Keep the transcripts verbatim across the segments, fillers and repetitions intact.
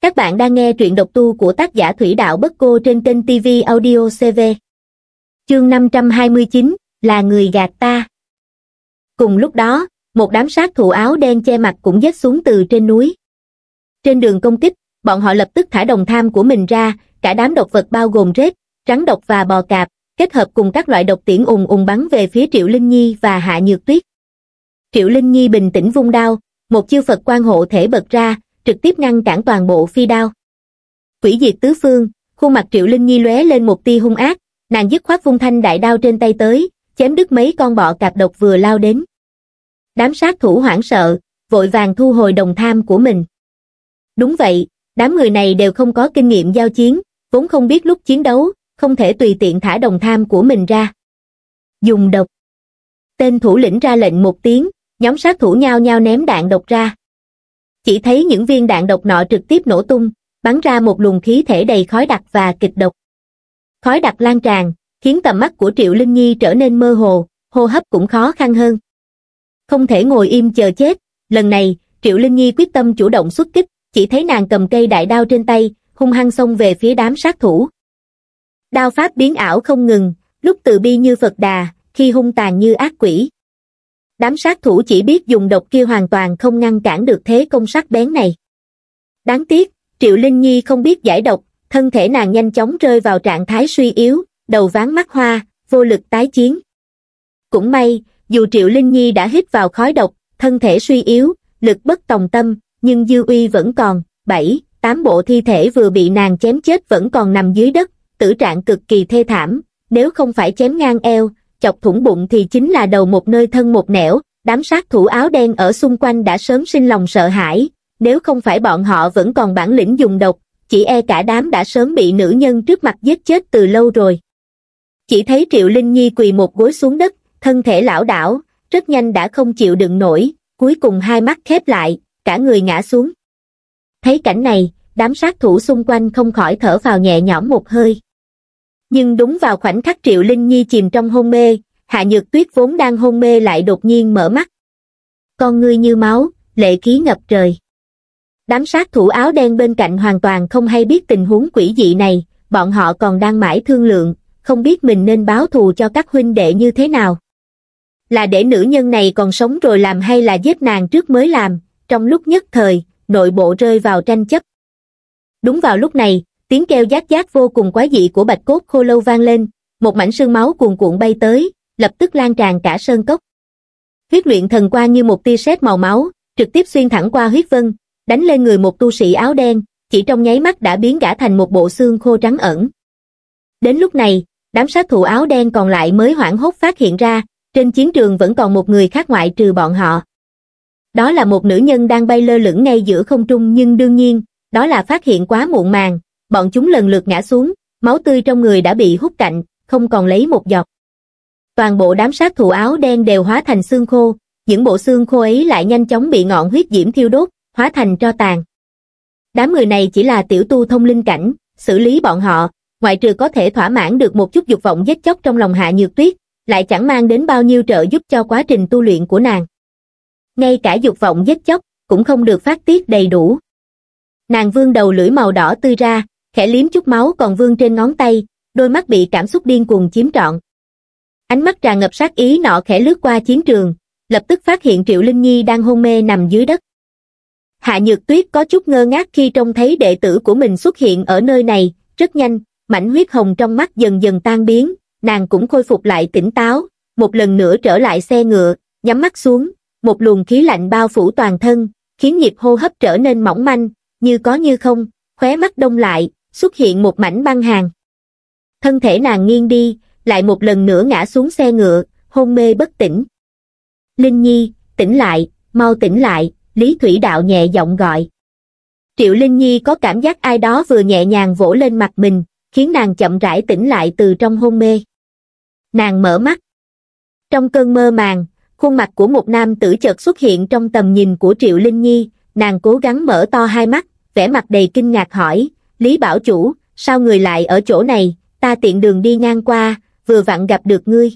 Các bạn đang nghe truyện độc tu của tác giả Thủy Đạo Bất Cô trên kênh ti vi Audio xê vê. Chương năm trăm hai mươi chín, là người gạt ta. Cùng lúc đó, một đám sát thủ áo đen che mặt cũng giết xuống từ trên núi. Trên đường công kích, bọn họ lập tức thả đồng tham của mình ra, cả đám độc vật bao gồm rết, rắn độc và bò cạp, kết hợp cùng các loại độc tiễn ùng ùng bắn về phía Triệu Linh Nhi và Hạ Nhược Tuyết. Triệu Linh Nhi bình tĩnh vung đao, một chiêu Phật quan hộ thể bật ra, trực tiếp ngăn cản toàn bộ phi đao. Quỷ diệt tứ phương, khuôn mặt Triệu Linh Nhi lóe lên một tia hung ác, nàng dứt khoát vung thanh đại đao trên tay tới, chém đứt mấy con bọ cạp độc vừa lao đến. Đám sát thủ hoảng sợ, vội vàng thu hồi đồng tham của mình. Đúng vậy, đám người này đều không có kinh nghiệm giao chiến, vốn không biết lúc chiến đấu, không thể tùy tiện thả đồng tham của mình ra. Dùng độc. Tên thủ lĩnh ra lệnh một tiếng, nhóm sát thủ nhao nhao ném đạn độc ra. Chỉ thấy những viên đạn độc nọ trực tiếp nổ tung, bắn ra một luồng khí thể đầy khói đặc và kịch độc. Khói đặc lan tràn, khiến tầm mắt của Triệu Linh Nhi trở nên mơ hồ, hô hấp cũng khó khăn hơn. Không thể ngồi im chờ chết, lần này, Triệu Linh Nhi quyết tâm chủ động xuất kích, chỉ thấy nàng cầm cây đại đao trên tay, hung hăng xông về phía đám sát thủ. Đao pháp biến ảo không ngừng, lúc từ bi như Phật Đà, khi hung tàn như ác quỷ. Đám sát thủ chỉ biết dùng độc kia hoàn toàn không ngăn cản được thế công sắc bén này. Đáng tiếc, Triệu Linh Nhi không biết giải độc, thân thể nàng nhanh chóng rơi vào trạng thái suy yếu, đầu váng mắt hoa, vô lực tái chiến. Cũng may, dù Triệu Linh Nhi đã hít vào khói độc, thân thể suy yếu, lực bất tòng tâm, nhưng dư uy vẫn còn, bảy, tám bộ thi thể vừa bị nàng chém chết vẫn còn nằm dưới đất, tử trạng cực kỳ thê thảm, nếu không phải chém ngang eo, chọc thủng bụng thì chính là đầu một nơi thân một nẻo. Đám sát thủ áo đen ở xung quanh đã sớm sinh lòng sợ hãi, nếu không phải bọn họ vẫn còn bản lĩnh dùng độc, chỉ e cả đám đã sớm bị nữ nhân trước mặt giết chết từ lâu rồi. Chỉ thấy Triệu Linh Nhi quỳ một gối xuống đất, thân thể lảo đảo, rất nhanh đã không chịu đựng nổi, cuối cùng hai mắt khép lại, cả người ngã xuống. Thấy cảnh này, đám sát thủ xung quanh không khỏi thở phào nhẹ nhõm một hơi. Nhưng đúng vào khoảnh khắc Triệu Linh Nhi chìm trong hôn mê, Hạ Nhược Tuyết vốn đang hôn mê lại đột nhiên mở mắt. Con ngươi như máu, lệ khí ngập trời. Đám sát thủ áo đen bên cạnh hoàn toàn không hay biết tình huống quỷ dị này, bọn họ còn đang mãi thương lượng, không biết mình nên báo thù cho các huynh đệ như thế nào. Là để nữ nhân này còn sống rồi làm hay là giết nàng trước mới làm, trong lúc nhất thời, nội bộ rơi vào tranh chấp. Đúng vào lúc này, tiếng kêu rát rát vô cùng quái dị của bạch cốt khô lâu vang lên, một mảnh sương máu cuồn cuộn bay tới, lập tức lan tràn cả sơn cốc. Huyết luyện thần quang như một tia sét màu máu, trực tiếp xuyên thẳng qua huyết vân, đánh lên người một tu sĩ áo đen, chỉ trong nháy mắt đã biến gã thành một bộ xương khô trắng ẩn. Đến lúc này, đám sát thủ áo đen còn lại mới hoảng hốt phát hiện ra, trên chiến trường vẫn còn một người khác ngoại trừ bọn họ. Đó là một nữ nhân đang bay lơ lửng ngay giữa không trung, nhưng đương nhiên, đó là phát hiện quá muộn màng, bọn chúng lần lượt ngã xuống, máu tươi trong người đã bị hút cạn, không còn lấy một giọt. Toàn bộ đám sát thủ áo đen đều hóa thành xương khô, những bộ xương khô ấy lại nhanh chóng bị ngọn huyết diễm thiêu đốt, hóa thành tro tàn. Đám người này chỉ là tiểu tu thông linh cảnh, xử lý bọn họ, ngoại trừ có thể thỏa mãn được một chút dục vọng giết chóc trong lòng Hạ Nhược Tuyết, lại chẳng mang đến bao nhiêu trợ giúp cho quá trình tu luyện của nàng. Ngay cả dục vọng giết chóc, cũng không được phát tiết đầy đủ. Nàng vươn đầu lưỡi màu đỏ tươi ra, khẽ liếm chút máu còn vương trên ngón tay, đôi mắt bị cảm xúc điên cuồng chiếm trọn. Ánh mắt tràn ngập sát ý nọ khẽ lướt qua chiến trường, lập tức phát hiện Triệu Linh Nhi đang hôn mê nằm dưới đất. Hạ Nhược Tuyết có chút ngơ ngác khi trông thấy đệ tử của mình xuất hiện ở nơi này, rất nhanh, mảnh huyết hồng trong mắt dần dần tan biến, nàng cũng khôi phục lại tỉnh táo, một lần nữa trở lại xe ngựa, nhắm mắt xuống, một luồng khí lạnh bao phủ toàn thân, khiến nhịp hô hấp trở nên mỏng manh, như có như không, khóe mắt đông lại, xuất hiện một mảnh băng hàn. Thân thể nàng nghiêng đi, lại một lần nữa ngã xuống xe ngựa, hôn mê bất tỉnh. Linh Nhi, tỉnh lại, mau tỉnh lại, Lý Thủy Đạo nhẹ giọng gọi. Triệu Linh Nhi có cảm giác ai đó vừa nhẹ nhàng vỗ lên mặt mình, khiến nàng chậm rãi tỉnh lại từ trong hôn mê. Nàng mở mắt. Trong cơn mơ màng, khuôn mặt của một nam tử chợt xuất hiện trong tầm nhìn của Triệu Linh Nhi, nàng cố gắng mở to hai mắt, vẻ mặt đầy kinh ngạc hỏi, Lý bảo chủ, sao người lại ở chỗ này, ta tiện đường đi ngang qua, vừa vặn gặp được ngươi.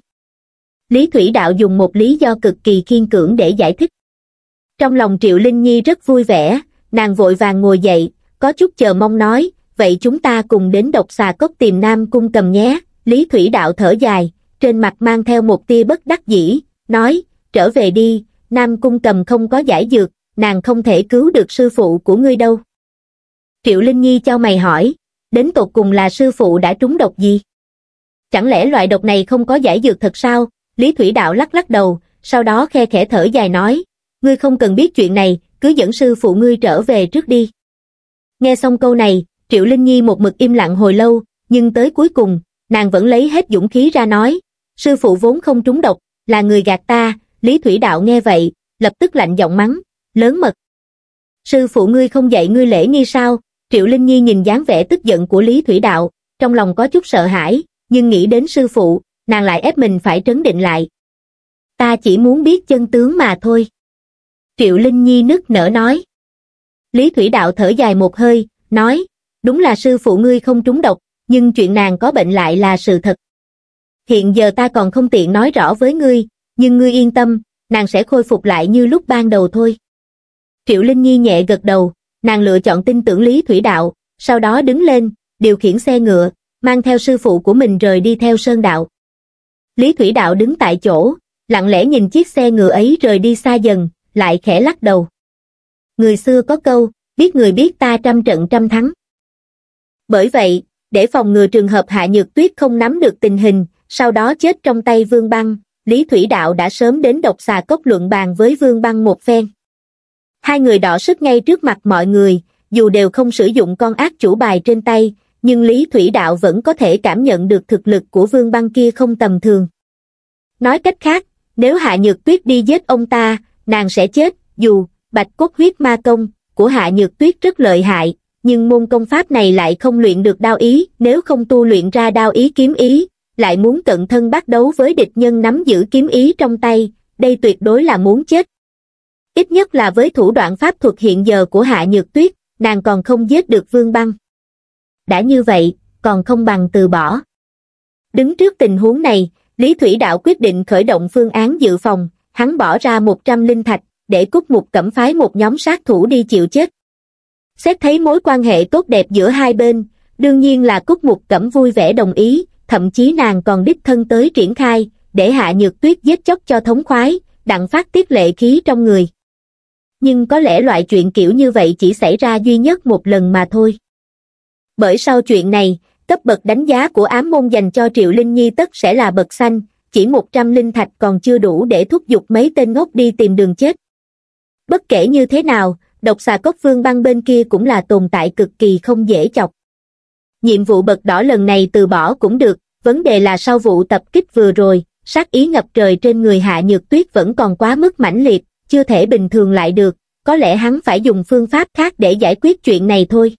Lý Thủy Đạo dùng một lý do cực kỳ khiên cưỡng để giải thích. Trong lòng Triệu Linh Nhi rất vui vẻ, nàng vội vàng ngồi dậy, có chút chờ mong nói, vậy chúng ta cùng đến Độc Xà Cốc tìm Nam Cung Cầm nhé. Lý Thủy Đạo thở dài, trên mặt mang theo một tia bất đắc dĩ, nói, trở về đi, Nam Cung Cầm không có giải dược, nàng không thể cứu được sư phụ của ngươi đâu. Triệu Linh Nhi chau mày hỏi, đến tột cùng là sư phụ đã trúng độc gì? Chẳng lẽ loại độc này không có giải dược thật sao? Lý Thủy Đạo lắc lắc đầu, sau đó khe khẽ thở dài nói, ngươi không cần biết chuyện này, cứ dẫn sư phụ ngươi trở về trước đi. Nghe xong câu này, Triệu Linh Nhi một mực im lặng hồi lâu, nhưng tới cuối cùng, nàng vẫn lấy hết dũng khí ra nói, sư phụ vốn không trúng độc, là người gạt ta. Lý Thủy Đạo nghe vậy, lập tức lạnh giọng mắng, lớn mật. Sư phụ ngươi không dạy ngươi lễ nghi sao? Triệu Linh Nhi nhìn dáng vẻ tức giận của Lý Thủy Đạo, trong lòng có chút sợ hãi, nhưng nghĩ đến sư phụ, nàng lại ép mình phải trấn định lại. Ta chỉ muốn biết chân tướng mà thôi. Triệu Linh Nhi nức nở nói. Lý Thủy Đạo thở dài một hơi, nói, đúng là sư phụ ngươi không trúng độc, nhưng chuyện nàng có bệnh lại là sự thật. Hiện giờ ta còn không tiện nói rõ với ngươi, nhưng ngươi yên tâm, nàng sẽ khôi phục lại như lúc ban đầu thôi. Triệu Linh Nhi nhẹ gật đầu, nàng lựa chọn tin tưởng Lý Thủy Đạo, sau đó đứng lên, điều khiển xe ngựa, mang theo sư phụ của mình rời đi theo sơn đạo. Lý Thủy Đạo đứng tại chỗ, lặng lẽ nhìn chiếc xe ngựa ấy rời đi xa dần, lại khẽ lắc đầu. Người xưa có câu, biết người biết ta trăm trận trăm thắng. Bởi vậy, để phòng ngừa trường hợp Hạ Nhược Tuyết không nắm được tình hình, sau đó chết trong tay Vương Băng, Lý Thủy Đạo đã sớm đến Độc Xà Cốc luận bàn với Vương Băng một phen. Hai người đọ sức ngay trước mặt mọi người, dù đều không sử dụng con ác chủ bài trên tay, nhưng Lý Thủy Đạo vẫn có thể cảm nhận được thực lực của Vương Băng kia không tầm thường. Nói cách khác, nếu Hạ Nhược Tuyết đi giết ông ta, nàng sẽ chết, dù Bạch Cốt Huyết Ma Công của Hạ Nhược Tuyết rất lợi hại, nhưng môn công pháp này lại không luyện được đao ý, nếu không tu luyện ra đao ý kiếm ý, lại muốn cận thân bắt đấu với địch nhân nắm giữ kiếm ý trong tay, đây tuyệt đối là muốn chết. Ít nhất là với thủ đoạn pháp thuật hiện giờ của Hạ Nhược Tuyết, nàng còn không giết được Vương Băng. Đã như vậy, còn không bằng từ bỏ. Đứng trước tình huống này, Lý Thủy Đạo quyết định khởi động phương án dự phòng, hắn bỏ ra một trăm linh thạch, để Cúc Mục Cẩm phái một nhóm sát thủ đi chịu chết. Xét thấy mối quan hệ tốt đẹp giữa hai bên, đương nhiên là Cúc Mục Cẩm vui vẻ đồng ý, thậm chí nàng còn đích thân tới triển khai, để Hạ Nhược Tuyết giết chóc cho thống khoái, đặng phát tiết lệ khí trong người. Nhưng có lẽ loại chuyện kiểu như vậy chỉ xảy ra duy nhất một lần mà thôi. Bởi sau chuyện này, cấp bậc đánh giá của ám môn dành cho Triệu Linh Nhi tất sẽ là bậc xanh, chỉ một trăm linh thạch còn chưa đủ để thúc giục mấy tên ngốc đi tìm đường chết. Bất kể như thế nào, Độc Xà Cốc Vương Băng bên kia cũng là tồn tại cực kỳ không dễ chọc. Nhiệm vụ bậc đỏ lần này từ bỏ cũng được, vấn đề là sau vụ tập kích vừa rồi, sát ý ngập trời trên người Hạ Nhược Tuyết vẫn còn quá mức mãnh liệt, chưa thể bình thường lại được, có lẽ hắn phải dùng phương pháp khác để giải quyết chuyện này thôi.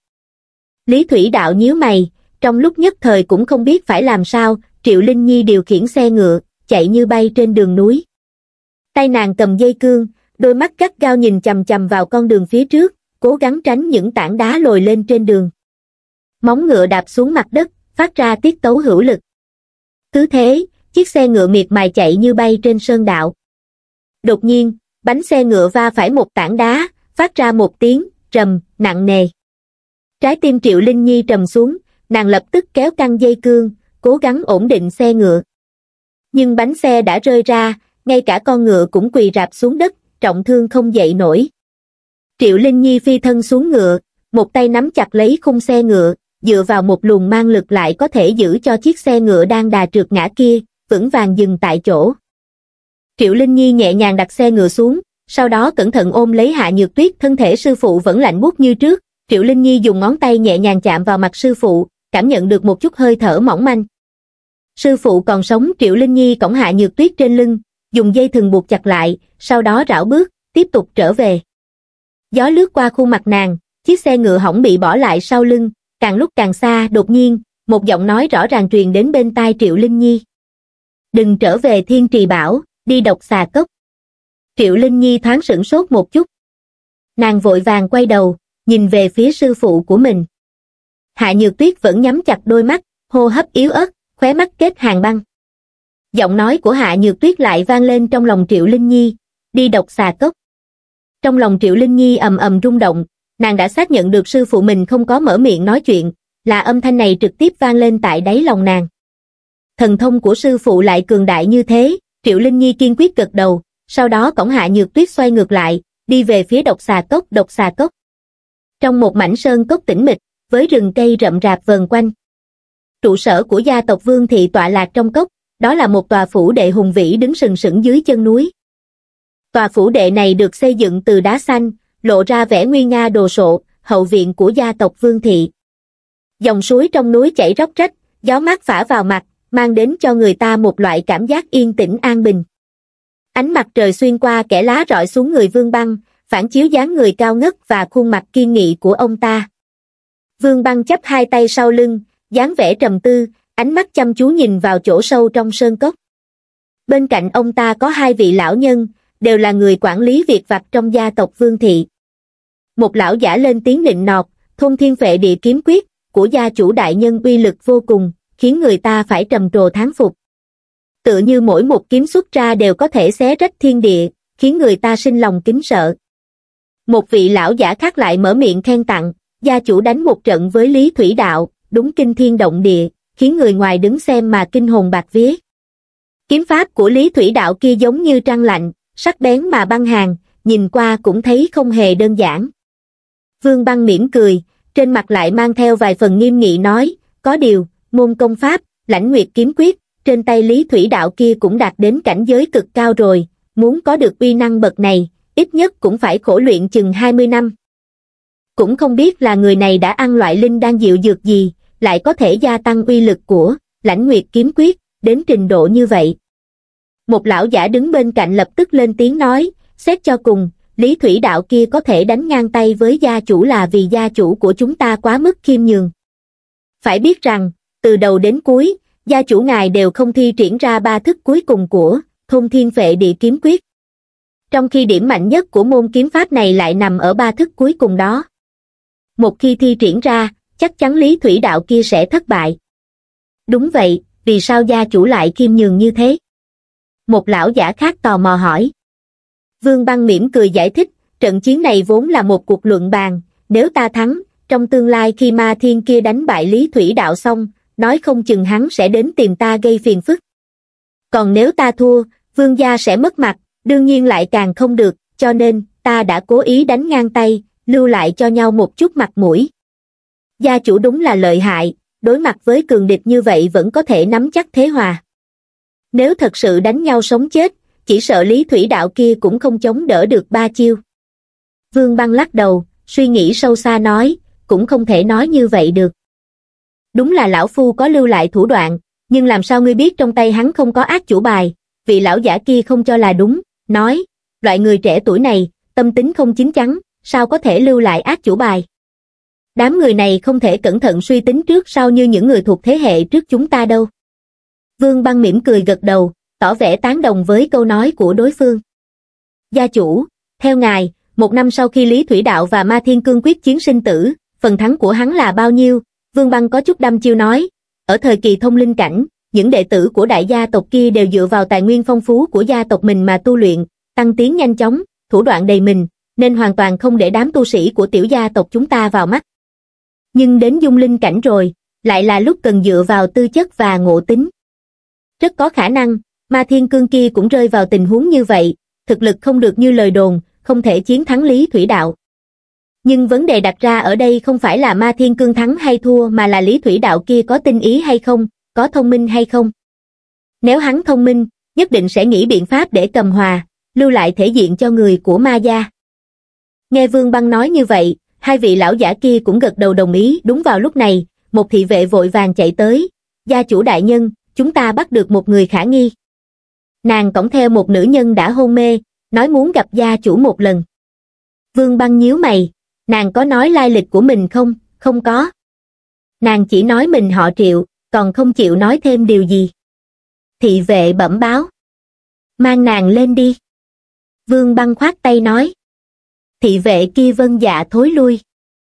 Lý Thủy Đạo nhíu mày, trong lúc nhất thời cũng không biết phải làm sao, Triệu Linh Nhi điều khiển xe ngựa, chạy như bay trên đường núi. Tay nàng cầm dây cương, đôi mắt gắt gao nhìn chằm chằm vào con đường phía trước, cố gắng tránh những tảng đá lồi lên trên đường. Móng ngựa đạp xuống mặt đất, phát ra tiết tấu hữu lực. Cứ thế, chiếc xe ngựa miệt mài chạy như bay trên sơn đạo. Đột nhiên, bánh xe ngựa va phải một tảng đá, phát ra một tiếng rầm nặng nề. Trái tim Triệu Linh Nhi trầm xuống, nàng lập tức kéo căng dây cương, cố gắng ổn định xe ngựa. Nhưng bánh xe đã rơi ra, ngay cả con ngựa cũng quỳ rạp xuống đất, trọng thương không dậy nổi. Triệu Linh Nhi phi thân xuống ngựa, một tay nắm chặt lấy khung xe ngựa, dựa vào một luồng mang lực lại có thể giữ cho chiếc xe ngựa đang đà trượt ngã kia, vững vàng dừng tại chỗ. Triệu Linh Nhi nhẹ nhàng đặt xe ngựa xuống, sau đó cẩn thận ôm lấy Hạ Nhược Tuyết, thân thể sư phụ vẫn lạnh buốt như trước. Triệu Linh Nhi dùng ngón tay nhẹ nhàng chạm vào mặt sư phụ, cảm nhận được một chút hơi thở mỏng manh. Sư phụ còn sống. Triệu Linh Nhi cõng Hạ Nhược Tuyết trên lưng, dùng dây thừng buộc chặt lại, sau đó rảo bước, tiếp tục trở về. Gió lướt qua khuôn mặt nàng, chiếc xe ngựa hỏng bị bỏ lại sau lưng, càng lúc càng xa. Đột nhiên, một giọng nói rõ ràng truyền đến bên tai Triệu Linh Nhi. Đừng trở về Thiên Trì Bảo, đi Độc Xà Cốc. Triệu Linh Nhi thoáng sửng sốt một chút. Nàng vội vàng quay đầu, nhìn về phía sư phụ của mình. Hạ Nhược Tuyết vẫn nhắm chặt đôi mắt, hô hấp yếu ớt, khóe mắt kết hàng băng. Giọng nói của Hạ Nhược Tuyết lại vang lên trong lòng Triệu Linh Nhi, đi Độc Xà Cốc. Trong lòng Triệu Linh Nhi ầm ầm rung động, nàng đã xác nhận được sư phụ mình không có mở miệng nói chuyện, là âm thanh này trực tiếp vang lên tại đáy lòng nàng. Thần thông của sư phụ lại cường đại như thế, Triệu Linh Nhi kiên quyết gật đầu, sau đó cõng Hạ Nhược Tuyết xoay ngược lại, đi về phía độc xà cốc. Độc xà cốc trong một mảnh sơn cốc tĩnh mịch, với rừng cây rậm rạp vờn quanh. Trụ sở của gia tộc Vương Thị tọa lạc trong cốc, đó là một tòa phủ đệ hùng vĩ đứng sừng sững dưới chân núi. Tòa phủ đệ này được xây dựng từ đá xanh, lộ ra vẻ nguy nga đồ sộ, hậu viện của gia tộc Vương Thị. Dòng suối trong núi chảy róc rách, gió mát phả vào mặt, mang đến cho người ta một loại cảm giác yên tĩnh an bình. Ánh mặt trời xuyên qua kẽ lá rọi xuống người Vương Băng, phản chiếu dáng người cao ngất và khuôn mặt kiên nghị của ông ta. Vương Băng chắp hai tay sau lưng, dáng vẻ trầm tư, ánh mắt chăm chú nhìn vào chỗ sâu trong sơn cốc. Bên cạnh ông ta có hai vị lão nhân, đều là người quản lý việc vặt trong gia tộc Vương Thị. Một lão giả lên tiếng nịnh nọt, thôn thiên phệ địa kiếm quyết của gia chủ đại nhân uy lực vô cùng, khiến người ta phải trầm trồ thán phục. Tựa như mỗi một kiếm xuất ra đều có thể xé rách thiên địa, khiến người ta sinh lòng kính sợ. Một vị lão giả khác lại mở miệng khen tặng, gia chủ đánh một trận với Lý Thủy Đạo, đúng kinh thiên động địa, khiến người ngoài đứng xem mà kinh hồn bạt vía. Kiếm pháp của Lý Thủy Đạo kia giống như trăng lạnh, sắc bén mà băng hàn, nhìn qua cũng thấy không hề đơn giản. Vương Băng mỉm cười, trên mặt lại mang theo vài phần nghiêm nghị nói, có điều, môn công pháp, Lãnh Nguyệt kiếm quyết, trên tay Lý Thủy Đạo kia cũng đạt đến cảnh giới cực cao rồi, muốn có được uy năng bậc này, ít nhất cũng phải khổ luyện chừng hai mươi năm. Cũng không biết là người này đã ăn loại linh đan diệu dược gì, lại có thể gia tăng uy lực của Lãnh Nguyệt kiếm quyết, đến trình độ như vậy. Một lão giả đứng bên cạnh lập tức lên tiếng nói, xét cho cùng, Lý Thủy Đạo kia có thể đánh ngang tay với gia chủ là vì gia chủ của chúng ta quá mức khiêm nhường. Phải biết rằng, từ đầu đến cuối, gia chủ ngài đều không thi triển ra ba thức cuối cùng của thôn thiên phệ địa kiếm quyết. Trong khi điểm mạnh nhất của môn kiếm pháp này lại nằm ở ba thức cuối cùng đó. Một khi thi triển ra, chắc chắn Lý Thủy Đạo kia sẽ thất bại. Đúng vậy, vì sao gia chủ lại khiêm nhường như thế? Một lão giả khác tò mò hỏi. Vương Băng mỉm cười giải thích, trận chiến này vốn là một cuộc luận bàn, nếu ta thắng, trong tương lai khi ma thiên kia đánh bại Lý Thủy Đạo xong, nói không chừng hắn sẽ đến tìm ta gây phiền phức. Còn nếu ta thua, Vương gia sẽ mất mặt, đương nhiên lại càng không được, cho nên, ta đã cố ý đánh ngang tay, lưu lại cho nhau một chút mặt mũi. Gia chủ đúng là lợi hại, đối mặt với cường địch như vậy vẫn có thể nắm chắc thế hòa. Nếu thật sự đánh nhau sống chết, chỉ sợ Lý Thủy Đạo kia cũng không chống đỡ được ba chiêu. Vương Băng lắc đầu, suy nghĩ sâu xa nói, cũng không thể nói như vậy được. Đúng là lão phu có lưu lại thủ đoạn, nhưng làm sao ngươi biết trong tay hắn không có ác chủ bài? Vị lão giả kia không cho là đúng, nói, loại người trẻ tuổi này, tâm tính không chín chắn, sao có thể lưu lại ác chủ bài? Đám người này không thể cẩn thận suy tính trước sau như những người thuộc thế hệ trước chúng ta đâu. Vương Băng mỉm cười gật đầu, tỏ vẻ tán đồng với câu nói của đối phương. Gia chủ, theo ngài, một năm sau khi Lý Thủy Đạo và Ma Thiên Cương quyết chiến sinh tử, phần thắng của hắn là bao nhiêu? Vương Băng có chút đăm chiêu nói, ở thời kỳ thông linh cảnh, những đệ tử của đại gia tộc kia đều dựa vào tài nguyên phong phú của gia tộc mình mà tu luyện, tăng tiến nhanh chóng, thủ đoạn đầy mình, nên hoàn toàn không để đám tu sĩ của tiểu gia tộc chúng ta vào mắt. Nhưng đến dung linh cảnh rồi, lại là lúc cần dựa vào tư chất và ngộ tính. Rất có khả năng, Ma Thiên Cương kia cũng rơi vào tình huống như vậy, thực lực không được như lời đồn, không thể chiến thắng Lý Thủy Đạo. Nhưng vấn đề đặt ra ở đây không phải là Ma Thiên Cương thắng hay thua mà là Lý Thủy Đạo kia có tinh ý hay không, có thông minh hay không. Nếu hắn thông minh, nhất định sẽ nghĩ biện pháp để cầm hòa, lưu lại thể diện cho người của Ma gia. Nghe Vương Băng nói như vậy, hai vị lão giả kia cũng gật đầu đồng ý. Đúng vào lúc này, một thị vệ vội vàng chạy tới, gia chủ đại nhân, chúng ta bắt được một người khả nghi. Nàng cõng theo một nữ nhân đã hôn mê, nói muốn gặp gia chủ một lần. Vương Băng nhíu mày, nàng có nói lai lịch của mình không? Không có. Nàng chỉ nói mình họ Triệu, còn không chịu nói thêm điều gì. Thị vệ bẩm báo. Mang nàng lên đi. Vương Băng khoát tay nói. Thị vệ kia vâng dạ thối lui.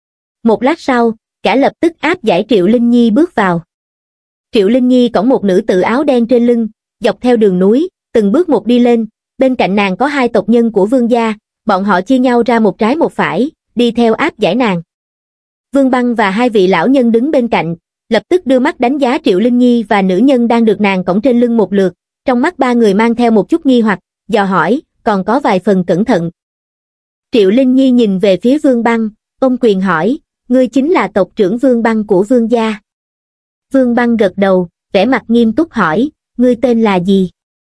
Một lát sau, cả lập tức áp giải Triệu Linh Nhi bước vào. Triệu Linh Nhi cõng một nữ tử áo đen trên lưng, dọc theo đường núi, từng bước một đi lên, bên cạnh nàng có hai tộc nhân của Vương gia, bọn họ chia nhau ra một trái một phải, đi đi theo áp giải nàng. Vương Băng và hai vị lão nhân đứng bên cạnh, lập tức đưa mắt đánh giá Triệu Linh Nhi và nữ nhân đang được nàng cõng trên lưng một lượt, trong mắt ba người mang theo một chút nghi hoặc, dò hỏi, còn có vài phần cẩn thận. Triệu Linh Nhi nhìn về phía Vương Băng, ôm quyền hỏi, ngươi chính là tộc trưởng Vương Băng của Vương gia. Vương Băng gật đầu, vẻ mặt nghiêm túc hỏi, ngươi tên là gì?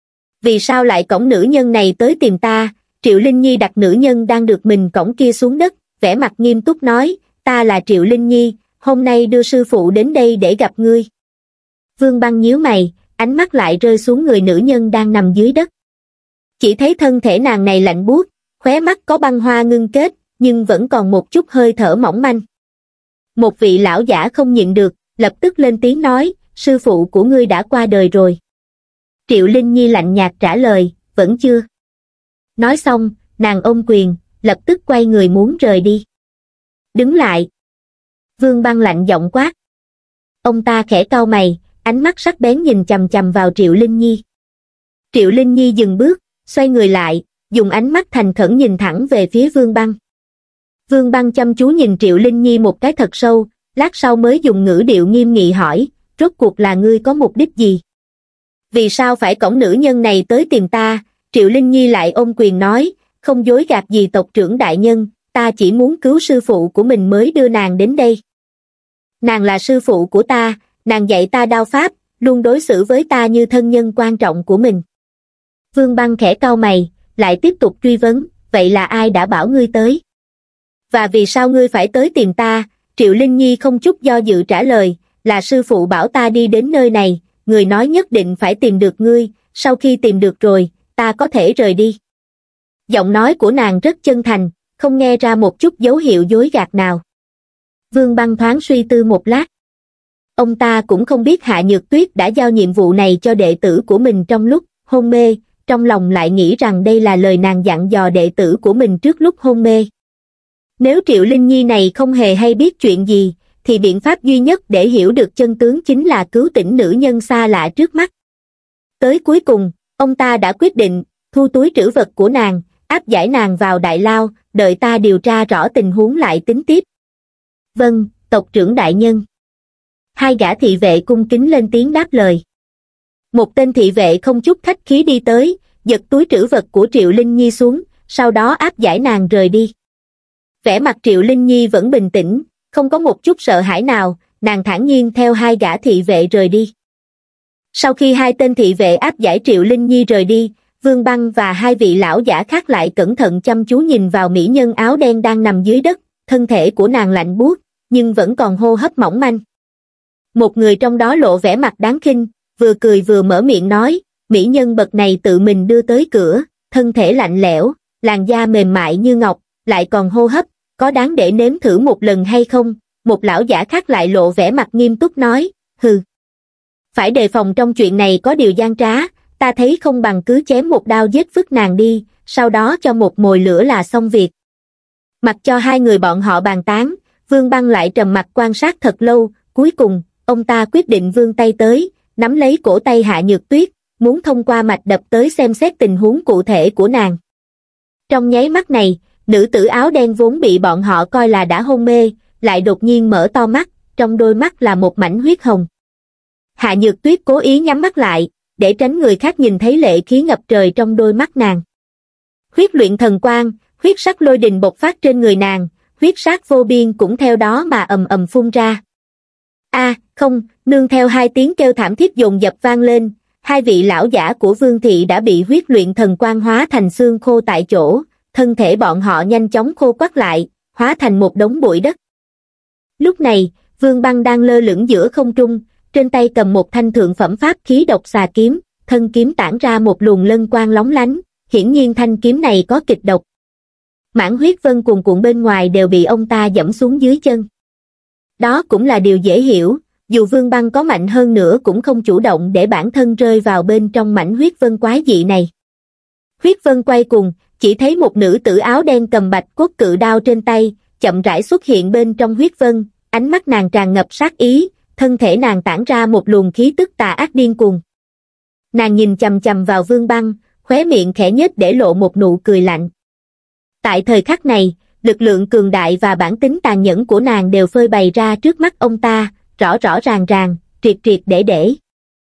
Vì sao lại cõng nữ nhân này tới tìm ta? Triệu Linh Nhi đặt nữ nhân đang được mình cõng kia xuống đất, vẻ mặt nghiêm túc nói, ta là Triệu Linh Nhi, hôm nay đưa sư phụ đến đây để gặp ngươi. Vương Băng nhíu mày, ánh mắt lại rơi xuống người nữ nhân đang nằm dưới đất. Chỉ thấy thân thể nàng này lạnh buốt, khóe mắt có băng hoa ngưng kết, nhưng vẫn còn một chút hơi thở mỏng manh. Một vị lão giả không nhịn được, lập tức lên tiếng nói, sư phụ của ngươi đã qua đời rồi. Triệu Linh Nhi lạnh nhạt trả lời, vẫn chưa. Nói xong, nàng ôm quyền, lập tức quay người muốn rời đi. Đứng lại. Vương Băng lạnh giọng quát. Ông ta khẽ cau mày, ánh mắt sắc bén nhìn chằm chằm vào Triệu Linh Nhi. Triệu Linh Nhi dừng bước, xoay người lại, dùng ánh mắt thành khẩn nhìn thẳng về phía Vương Băng. Vương Băng chăm chú nhìn Triệu Linh Nhi một cái thật sâu, lát sau mới dùng ngữ điệu nghiêm nghị hỏi, rốt cuộc là ngươi có mục đích gì? Vì sao phải cõng nữ nhân này tới tìm ta? Triệu Linh Nhi lại ôm quyền nói, không dối gạt gì tộc trưởng đại nhân, ta chỉ muốn cứu sư phụ của mình mới đưa nàng đến đây. Nàng là sư phụ của ta, nàng dạy ta đao pháp, luôn đối xử với ta như thân nhân quan trọng của mình. Vương Băng khẽ cau mày, lại tiếp tục truy vấn, vậy là ai đã bảo ngươi tới? Và vì sao ngươi phải tới tìm ta? Triệu Linh Nhi không chút do dự trả lời, là sư phụ bảo ta đi đến nơi này, người nói nhất định phải tìm được ngươi, sau khi tìm được rồi, ta có thể rời đi. Giọng nói của nàng rất chân thành, không nghe ra một chút dấu hiệu dối gạt nào. Vương Băng thoáng suy tư một lát. Ông ta cũng không biết Hạ Nhược Tuyết đã giao nhiệm vụ này cho đệ tử của mình trong lúc hôn mê, trong lòng lại nghĩ rằng đây là lời nàng dặn dò đệ tử của mình trước lúc hôn mê. Nếu Triệu Linh Nhi này không hề hay biết chuyện gì, thì biện pháp duy nhất để hiểu được chân tướng chính là cứu tỉnh nữ nhân xa lạ trước mắt. Tới cuối cùng, ông ta đã quyết định, thu túi trữ vật của nàng, áp giải nàng vào đại lao, đợi ta điều tra rõ tình huống lại tính tiếp. Vâng, tộc trưởng đại nhân. Hai gã thị vệ cung kính lên tiếng đáp lời. Một tên thị vệ không chút khách khí đi tới, giật túi trữ vật của Triệu Linh Nhi xuống, sau đó áp giải nàng rời đi. Vẻ mặt Triệu Linh Nhi vẫn bình tĩnh, không có một chút sợ hãi nào, nàng thản nhiên theo hai gã thị vệ rời đi. Sau khi hai tên thị vệ áp giải Triệu Linh Nhi rời đi, Vương Băng và hai vị lão giả khác lại cẩn thận chăm chú nhìn vào mỹ nhân áo đen đang nằm dưới đất, thân thể của nàng lạnh buốt, nhưng vẫn còn hô hấp mỏng manh. Một người trong đó lộ vẻ mặt đáng khinh, vừa cười vừa mở miệng nói, mỹ nhân bậc này tự mình đưa tới cửa, thân thể lạnh lẽo, làn da mềm mại như ngọc, lại còn hô hấp, có đáng để nếm thử một lần hay không? Một lão giả khác lại lộ vẻ mặt nghiêm túc nói, hừ. Phải đề phòng trong chuyện này có điều gian trá, ta thấy không bằng cứ chém một đao giết vứt nàng đi, sau đó cho một mồi lửa là xong việc. Mặc cho hai người bọn họ bàn tán, Vương Băng lại trầm mặc quan sát thật lâu, cuối cùng, ông ta quyết định vươn tay tới, nắm lấy cổ tay Hạ Nhược Tuyết, muốn thông qua mạch đập tới xem xét tình huống cụ thể của nàng. Trong nháy mắt này, nữ tử áo đen vốn bị bọn họ coi là đã hôn mê, lại đột nhiên mở to mắt, trong đôi mắt là một mảnh huyết hồng. Hạ Nhược Tuyết cố ý nhắm mắt lại, để tránh người khác nhìn thấy lệ khí ngập trời trong đôi mắt nàng. Huyết luyện thần quang, huyết sắc lôi đình bộc phát trên người nàng, huyết sát vô biên cũng theo đó mà ầm ầm phun ra. A, không, nương theo hai tiếng kêu thảm thiết dồn dập vang lên, hai vị lão giả của Vương thị đã bị huyết luyện thần quang hóa thành xương khô tại chỗ, thân thể bọn họ nhanh chóng khô quắt lại, hóa thành một đống bụi đất. Lúc này, Vương Băng đang lơ lửng giữa không trung, trên tay cầm một thanh thượng phẩm pháp khí độc xà kiếm, thân kiếm tản ra một luồng lân quang lóng lánh, hiển nhiên thanh kiếm này có kịch độc. Mãn huyết vân cuồn cuộn bên ngoài đều bị ông ta giẫm xuống dưới chân. Đó cũng là điều dễ hiểu, dù Vương Băng có mạnh hơn nữa cũng không chủ động để bản thân rơi vào bên trong mảnh huyết vân quái dị này. Huyết vân quay cuồng, chỉ thấy một nữ tử áo đen cầm bạch cốt cự đao trên tay, chậm rãi xuất hiện bên trong huyết vân, ánh mắt nàng tràn ngập sát ý, thân thể nàng tản ra một luồng khí tức tà ác điên cuồng. Nàng nhìn chằm chằm vào Vương Băng, khóe miệng khẽ nhếch để lộ một nụ cười lạnh. Tại thời khắc này, lực lượng cường đại và bản tính tàn nhẫn của nàng đều phơi bày ra trước mắt ông ta, rõ rõ ràng ràng, triệt triệt để để.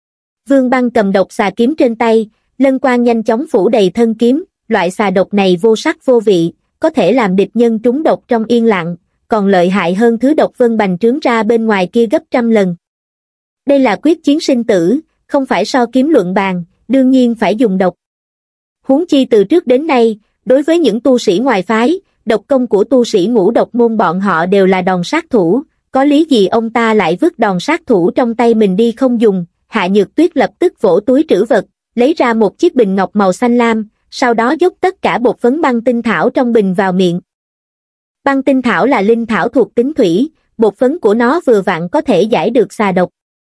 Vương Băng cầm độc xà kiếm trên tay, lân quang nhanh chóng phủ đầy thân kiếm, loại xà độc này vô sắc vô vị, có thể làm địch nhân trúng độc trong yên lặng, còn lợi hại hơn thứ độc vân bành trướng ra bên ngoài kia gấp trăm lần. Đây là quyết chiến sinh tử, không phải so kiếm luận bàn, đương nhiên phải dùng độc. Huống chi từ trước đến nay, đối với những tu sĩ ngoài phái, độc công của tu sĩ ngũ độc môn bọn họ đều là đòn sát thủ, có lý gì ông ta lại vứt đòn sát thủ trong tay mình đi không dùng. Hạ Nhược Tuyết lập tức vỗ túi trữ vật, lấy ra một chiếc bình ngọc màu xanh lam, sau đó dốc tất cả bột phấn băng tinh thảo trong bình vào miệng. Băng tinh thảo là linh thảo thuộc tính thủy, bột phấn của nó vừa vặn có thể giải được xà độc.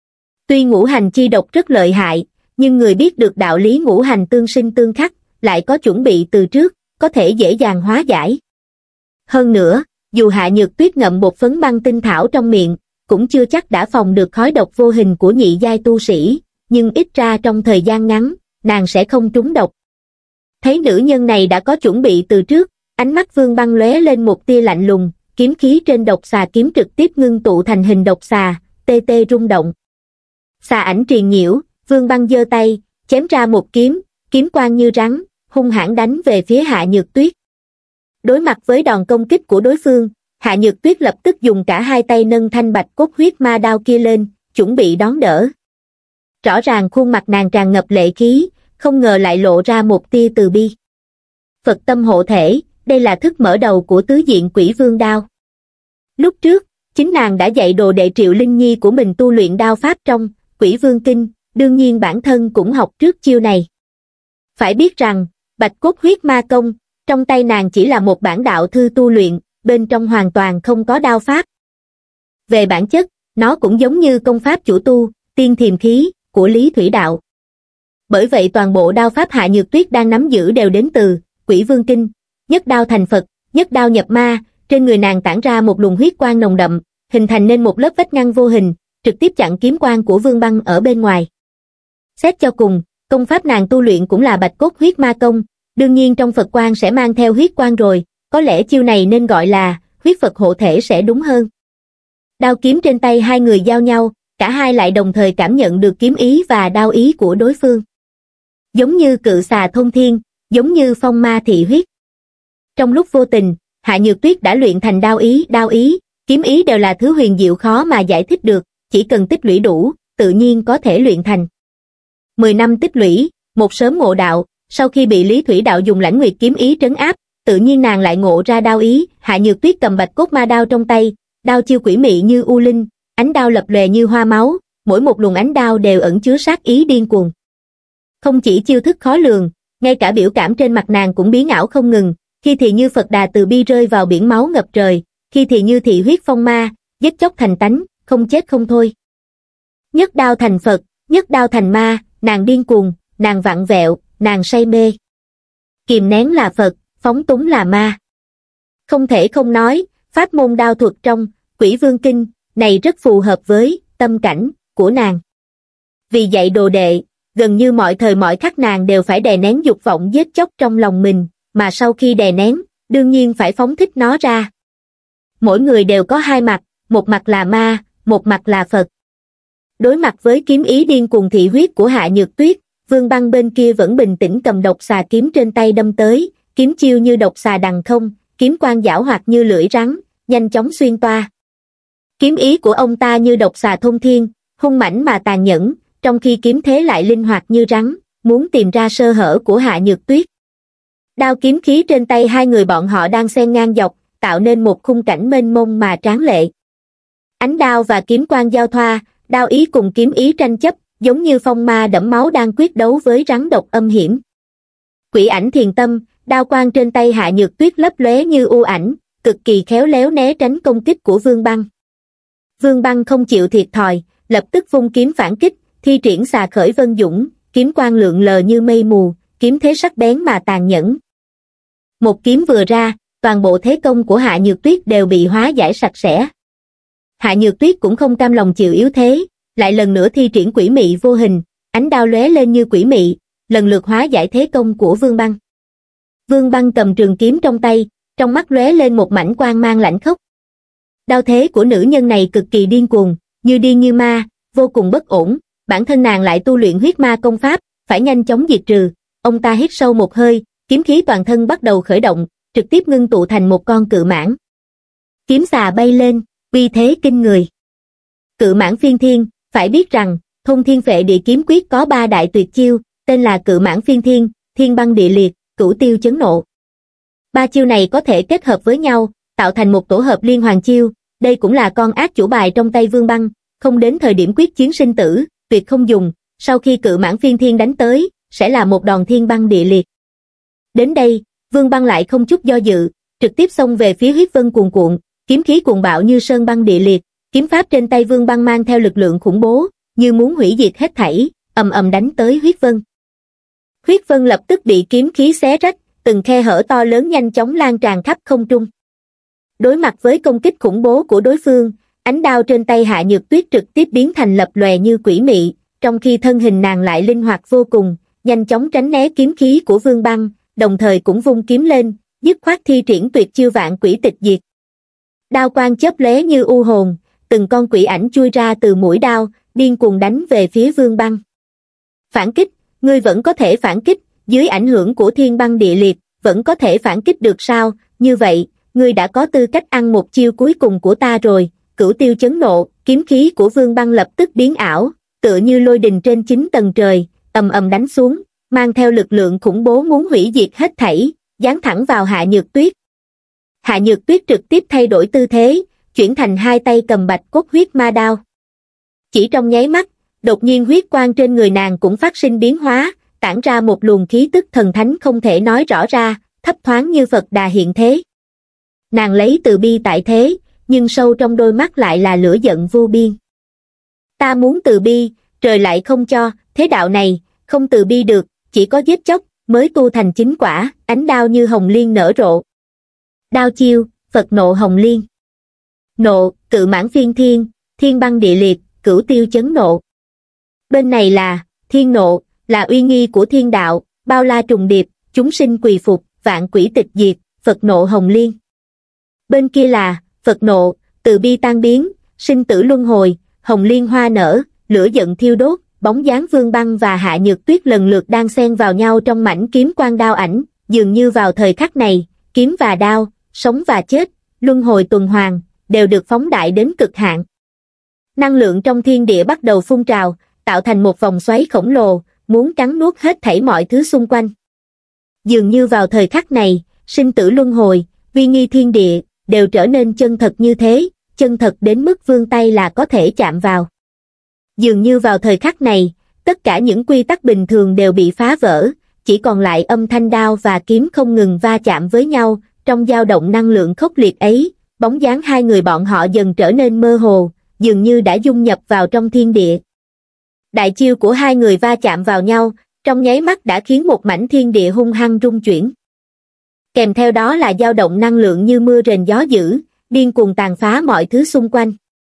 Tuy ngũ hành chi độc rất lợi hại, nhưng người biết được đạo lý ngũ hành tương sinh tương khắc, lại có chuẩn bị từ trước, có thể dễ dàng hóa giải. Hơn nữa, dù Hạ Nhược Tuyết ngậm bột phấn băng tinh thảo trong miệng, cũng chưa chắc đã phòng được khói độc vô hình của nhị giai tu sĩ, nhưng ít ra trong thời gian ngắn, nàng sẽ không trúng độc. Thấy nữ nhân này đã có chuẩn bị từ trước, ánh mắt Vương Băng lóe lên một tia lạnh lùng, kiếm khí trên độc xà kiếm trực tiếp ngưng tụ thành hình độc xà, tê tê rung động. Xà ảnh triền nhiễu, Vương Băng giơ tay, chém ra một kiếm, kiếm quang như rắn, hung hãn đánh về phía Hạ Nhược Tuyết. Đối mặt với đòn công kích của đối phương, Hạ Nhược Tuyết lập tức dùng cả hai tay nâng thanh bạch cốt huyết ma đao kia lên, chuẩn bị đón đỡ. Rõ ràng khuôn mặt nàng tràn ngập lệ khí, không ngờ lại lộ ra một tia từ bi. Phật tâm hộ thể, đây là thức mở đầu của tứ diện quỷ vương đao. Lúc trước, chính nàng đã dạy đồ đệ Triệu Linh Nhi của mình tu luyện đao pháp trong Quỷ Vương Kinh, đương nhiên bản thân cũng học trước chiêu này. Phải biết rằng, bạch cốt huyết ma công, trong tay nàng chỉ là một bản đạo thư tu luyện, bên trong hoàn toàn không có đao pháp. Về bản chất, nó cũng giống như công pháp chủ tu, tiên thiềm khí, của Lý Thủy Đạo. Bởi vậy toàn bộ đao pháp Hạ Nhược Tuyết đang nắm giữ đều đến từ Quỷ Vương Kinh, nhất đao thành Phật, nhất đao nhập ma, trên người nàng tản ra một luồng huyết quang nồng đậm, hình thành nên một lớp vách ngăn vô hình, trực tiếp chặn kiếm quang của Vương Băng ở bên ngoài. Xét cho cùng, công pháp nàng tu luyện cũng là bạch cốt huyết ma công, đương nhiên trong Phật quang sẽ mang theo huyết quang rồi, có lẽ chiêu này nên gọi là huyết Phật hộ thể sẽ đúng hơn. Đao kiếm trên tay hai người giao nhau, cả hai lại đồng thời cảm nhận được kiếm ý và đao ý của đối phương. Giống như cự xà thông thiên, giống như phong ma thị huyết. Trong lúc vô tình, Hạ Nhược Tuyết đã luyện thành đao ý, đao ý, kiếm ý đều là thứ huyền diệu khó mà giải thích được, chỉ cần tích lũy đủ, tự nhiên có thể luyện thành. Mười năm tích lũy, một sớm ngộ đạo, sau khi bị Lý Thủy Đạo dùng lãnh nguyệt kiếm ý trấn áp, tự nhiên nàng lại ngộ ra đao ý. Hạ Nhược Tuyết cầm bạch cốt ma đao trong tay, đao chiêu quỷ mị như u linh, ánh đao lập lòe như hoa máu, mỗi một luồng ánh đao đều ẩn chứa sát ý điên cuồng. Không chỉ chiêu thức khó lường, ngay cả biểu cảm trên mặt nàng cũng biến ảo không ngừng, khi thì như Phật Đà từ bi rơi vào biển máu ngập trời, khi thì như thị huyết phong ma, giết chóc thành tánh, không chết không thôi. Nhất đao thành Phật, nhất đao thành ma, nàng điên cuồng, nàng vặn vẹo, nàng say mê. Kìm nén là Phật, phóng túng là ma. Không thể không nói, pháp môn đao thuật trong Quỷ Vương Kinh này rất phù hợp với tâm cảnh của nàng. Vì dạy đồ đệ, gần như mọi thời mọi khắc nàng đều phải đè nén dục vọng giết chóc trong lòng mình, mà sau khi đè nén, đương nhiên phải phóng thích nó ra. Mỗi người đều có hai mặt, một mặt là ma, một mặt là Phật. Đối mặt với kiếm ý điên cuồng thị huyết của Hạ Nhược Tuyết, Vương Băng bên kia vẫn bình tĩnh cầm độc xà kiếm trên tay đâm tới, kiếm chiêu như độc xà đằng không, kiếm quang giảo hoạt như lưỡi rắn, nhanh chóng xuyên toa. Kiếm ý của ông ta như độc xà thông thiên, hung mãnh mà tàn nhẫn, trong khi kiếm thế lại linh hoạt như rắn, muốn tìm ra sơ hở của Hạ Nhược Tuyết. Đao kiếm khí trên tay hai người bọn họ đang xen ngang dọc, tạo nên một khung cảnh mênh mông mà tráng lệ. Ánh đao và kiếm quang giao thoa, đao ý cùng kiếm ý tranh chấp, giống như phong ma đẫm máu đang quyết đấu với rắn độc âm hiểm. Quỷ ảnh thiền tâm, đao quang trên tay Hạ Nhược Tuyết lấp lóe như u ảnh, cực kỳ khéo léo né tránh công kích của Vương Băng. Vương Băng không chịu thiệt thòi, lập tức vung kiếm phản kích, thi triển xà khởi vân dũng, kiếm quang lượn lờ như mây mù, kiếm thế sắc bén mà tàn nhẫn. Một kiếm vừa ra, toàn bộ thế công của Hạ Nhược Tuyết đều bị hóa giải sạch sẽ. Hạ Nhược Tuyết cũng không cam lòng chịu yếu thế, lại lần nữa thi triển quỷ mị vô hình, ánh đao lóe lên như quỷ mị, lần lượt hóa giải thế công của Vương Băng. Vương Băng cầm trường kiếm trong tay, trong mắt lóe lên một mảnh quang mang lãnh khốc. Đao thế của nữ nhân này cực kỳ điên cuồng, như điên như ma, vô cùng bất ổn, bản thân nàng lại tu luyện huyết ma công pháp, phải nhanh chóng diệt trừ. Ông ta hít sâu một hơi, kiếm khí toàn thân bắt đầu khởi động, trực tiếp ngưng tụ thành một con cự mãng. Kiếm xà bay lên, uy thế kinh người. Cự mãng phiên thiên, phải biết rằng, Thôn Thiên Phệ Địa Kiếm Quyết có ba đại tuyệt chiêu, tên là cự mãng phiên thiên, thiên băng địa liệt, cửu tiêu chấn nộ. Ba chiêu này có thể kết hợp với nhau, tạo thành một tổ hợp liên hoàn chiêu, đây cũng là con ác chủ bài trong tay Vương Băng, không đến thời điểm quyết chiến sinh tử, tuyệt không dùng, sau khi cự mãng phiên thiên đánh tới, sẽ là một đòn thiên băng địa liệt. Đến đây, Vương Băng lại không chút do dự, trực tiếp xông về phía huyết vân cuồn cuộn, kiếm khí cuồng bạo như sơn băng địa liệt, kiếm pháp trên tay Vương Băng mang theo lực lượng khủng bố, như muốn hủy diệt hết thảy, ầm ầm đánh tới huyết vân. Huyết vân lập tức bị kiếm khí xé rách, từng khe hở to lớn nhanh chóng lan tràn khắp không trung. Đối mặt với công kích khủng bố của đối phương, ánh đao trên tay Hạ Nhược Tuyết trực tiếp biến thành lập lòe như quỷ mị, trong khi thân hình nàng lại linh hoạt vô cùng, nhanh chóng tránh né kiếm khí của Vương Băng, đồng thời cũng vung kiếm lên, dứt khoát thi triển tuyệt chiêu vạn quỷ tịch diệt. Đao quang chớp lóe như u hồn, từng con quỷ ảnh chui ra từ mũi đao, điên cuồng đánh về phía Vương Băng. Phản kích, ngươi vẫn có thể phản kích, dưới ảnh hưởng của thiên băng địa liệt, vẫn có thể phản kích được sao? Như vậy, ngươi đã có tư cách ăn một chiêu cuối cùng của ta rồi. Cửu tiêu chấn nộ, kiếm khí của Vương Băng lập tức biến ảo, tựa như lôi đình trên chín tầng trời, ầm ầm đánh xuống, mang theo lực lượng khủng bố muốn hủy diệt hết thảy, giáng thẳng vào Hạ Nhược Tuyết. Hạ Nhược Tuyết trực tiếp thay đổi tư thế, chuyển thành hai tay cầm bạch cốt huyết ma đao. Chỉ trong nháy mắt, đột nhiên huyết quang trên người nàng cũng phát sinh biến hóa, tản ra một luồng khí tức thần thánh không thể nói rõ ra, thấp thoáng như Phật Đà hiện thế. Nàng lấy từ bi tại thế, nhưng sâu trong đôi mắt lại là lửa giận vô biên. Ta muốn từ bi, trời lại không cho, thế đạo này, không từ bi được, chỉ có giết chóc, mới tu thành chính quả, ánh đao như hồng liên nở rộ. Đao chiêu, Phật nộ hồng liên. Nộ, cự mãng phiên thiên, thiên băng địa liệt, cửu tiêu chấn nộ. Bên này là, thiên nộ, là uy nghi của thiên đạo, bao la trùng điệp, chúng sinh quỳ phục, vạn quỷ tịch diệt, Phật nộ hồng liên. Bên kia là, Phật nộ, từ bi tan biến, sinh tử luân hồi, hồng liên hoa nở, lửa giận thiêu đốt, bóng dáng Vương Băng và Hạ Nhược Tuyết lần lượt đang xen vào nhau trong mảnh kiếm quang đao ảnh, dường như vào thời khắc này, kiếm và đao, sống và chết, luân hồi tuần hoàn, đều được phóng đại đến cực hạn. Năng lượng trong thiên địa bắt đầu phun trào, tạo thành một vòng xoáy khổng lồ, muốn cắn nuốt hết thảy mọi thứ xung quanh. Dường như vào thời khắc này, sinh tử luân hồi, uy nghi thiên địa, đều trở nên chân thật như thế, chân thật đến mức vươn tay là có thể chạm vào. Dường như vào thời khắc này, tất cả những quy tắc bình thường đều bị phá vỡ, chỉ còn lại âm thanh đao và kiếm không ngừng va chạm với nhau, trong dao động năng lượng khốc liệt ấy, bóng dáng hai người bọn họ dần trở nên mơ hồ, dường như đã dung nhập vào trong thiên địa. Đại chiêu của hai người va chạm vào nhau, trong nháy mắt đã khiến một mảnh thiên địa hung hăng rung chuyển. Kèm theo đó là dao động năng lượng như mưa rền gió dữ, điên cuồng tàn phá mọi thứ xung quanh.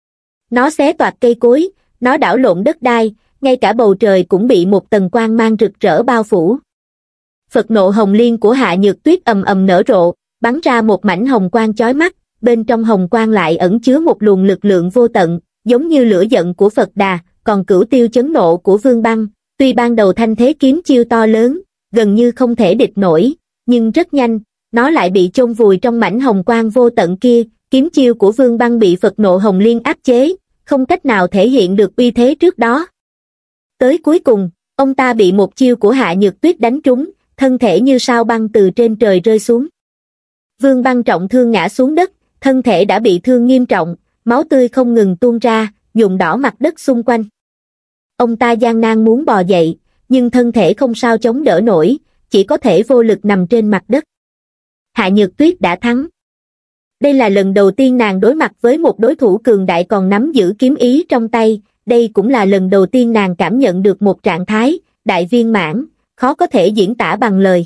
Nó xé toạc cây cối, nó đảo lộn đất đai, ngay cả bầu trời cũng bị một tầng quang mang rực rỡ bao phủ. Phật nộ hồng liên của Hạ Nhược Tuyết ầm ầm nở rộ, bắn ra một mảnh hồng quang chói mắt, bên trong hồng quang lại ẩn chứa một luồng lực lượng vô tận, giống như lửa giận của Phật Đà, còn cửu tiêu chấn nộ của Vương Băng, tuy ban đầu thanh thế kiếm chiêu to lớn, gần như không thể địch nổi, nhưng rất nhanh, nó lại bị chôn vùi trong mảnh hồng quang vô tận kia, kiếm chiêu của Vương Băng bị Phật nộ hồng liên áp chế, không cách nào thể hiện được uy thế trước đó. Tới cuối cùng, ông ta bị một chiêu của Hạ Nhược Tuyết đánh trúng, thân thể như sao băng từ trên trời rơi xuống. Vương Băng trọng thương ngã xuống đất, thân thể đã bị thương nghiêm trọng, máu tươi không ngừng tuôn ra, nhuộm đỏ mặt đất xung quanh. Ông ta gian nan muốn bò dậy, nhưng thân thể không sao chống đỡ nổi, chỉ có thể vô lực nằm trên mặt đất. Hạ Nhược Tuyết đã thắng. Đây là lần đầu tiên nàng đối mặt với một đối thủ cường đại còn nắm giữ kiếm ý trong tay, đây cũng là lần đầu tiên nàng cảm nhận được một trạng thái, đại viên mãn, khó có thể diễn tả bằng lời.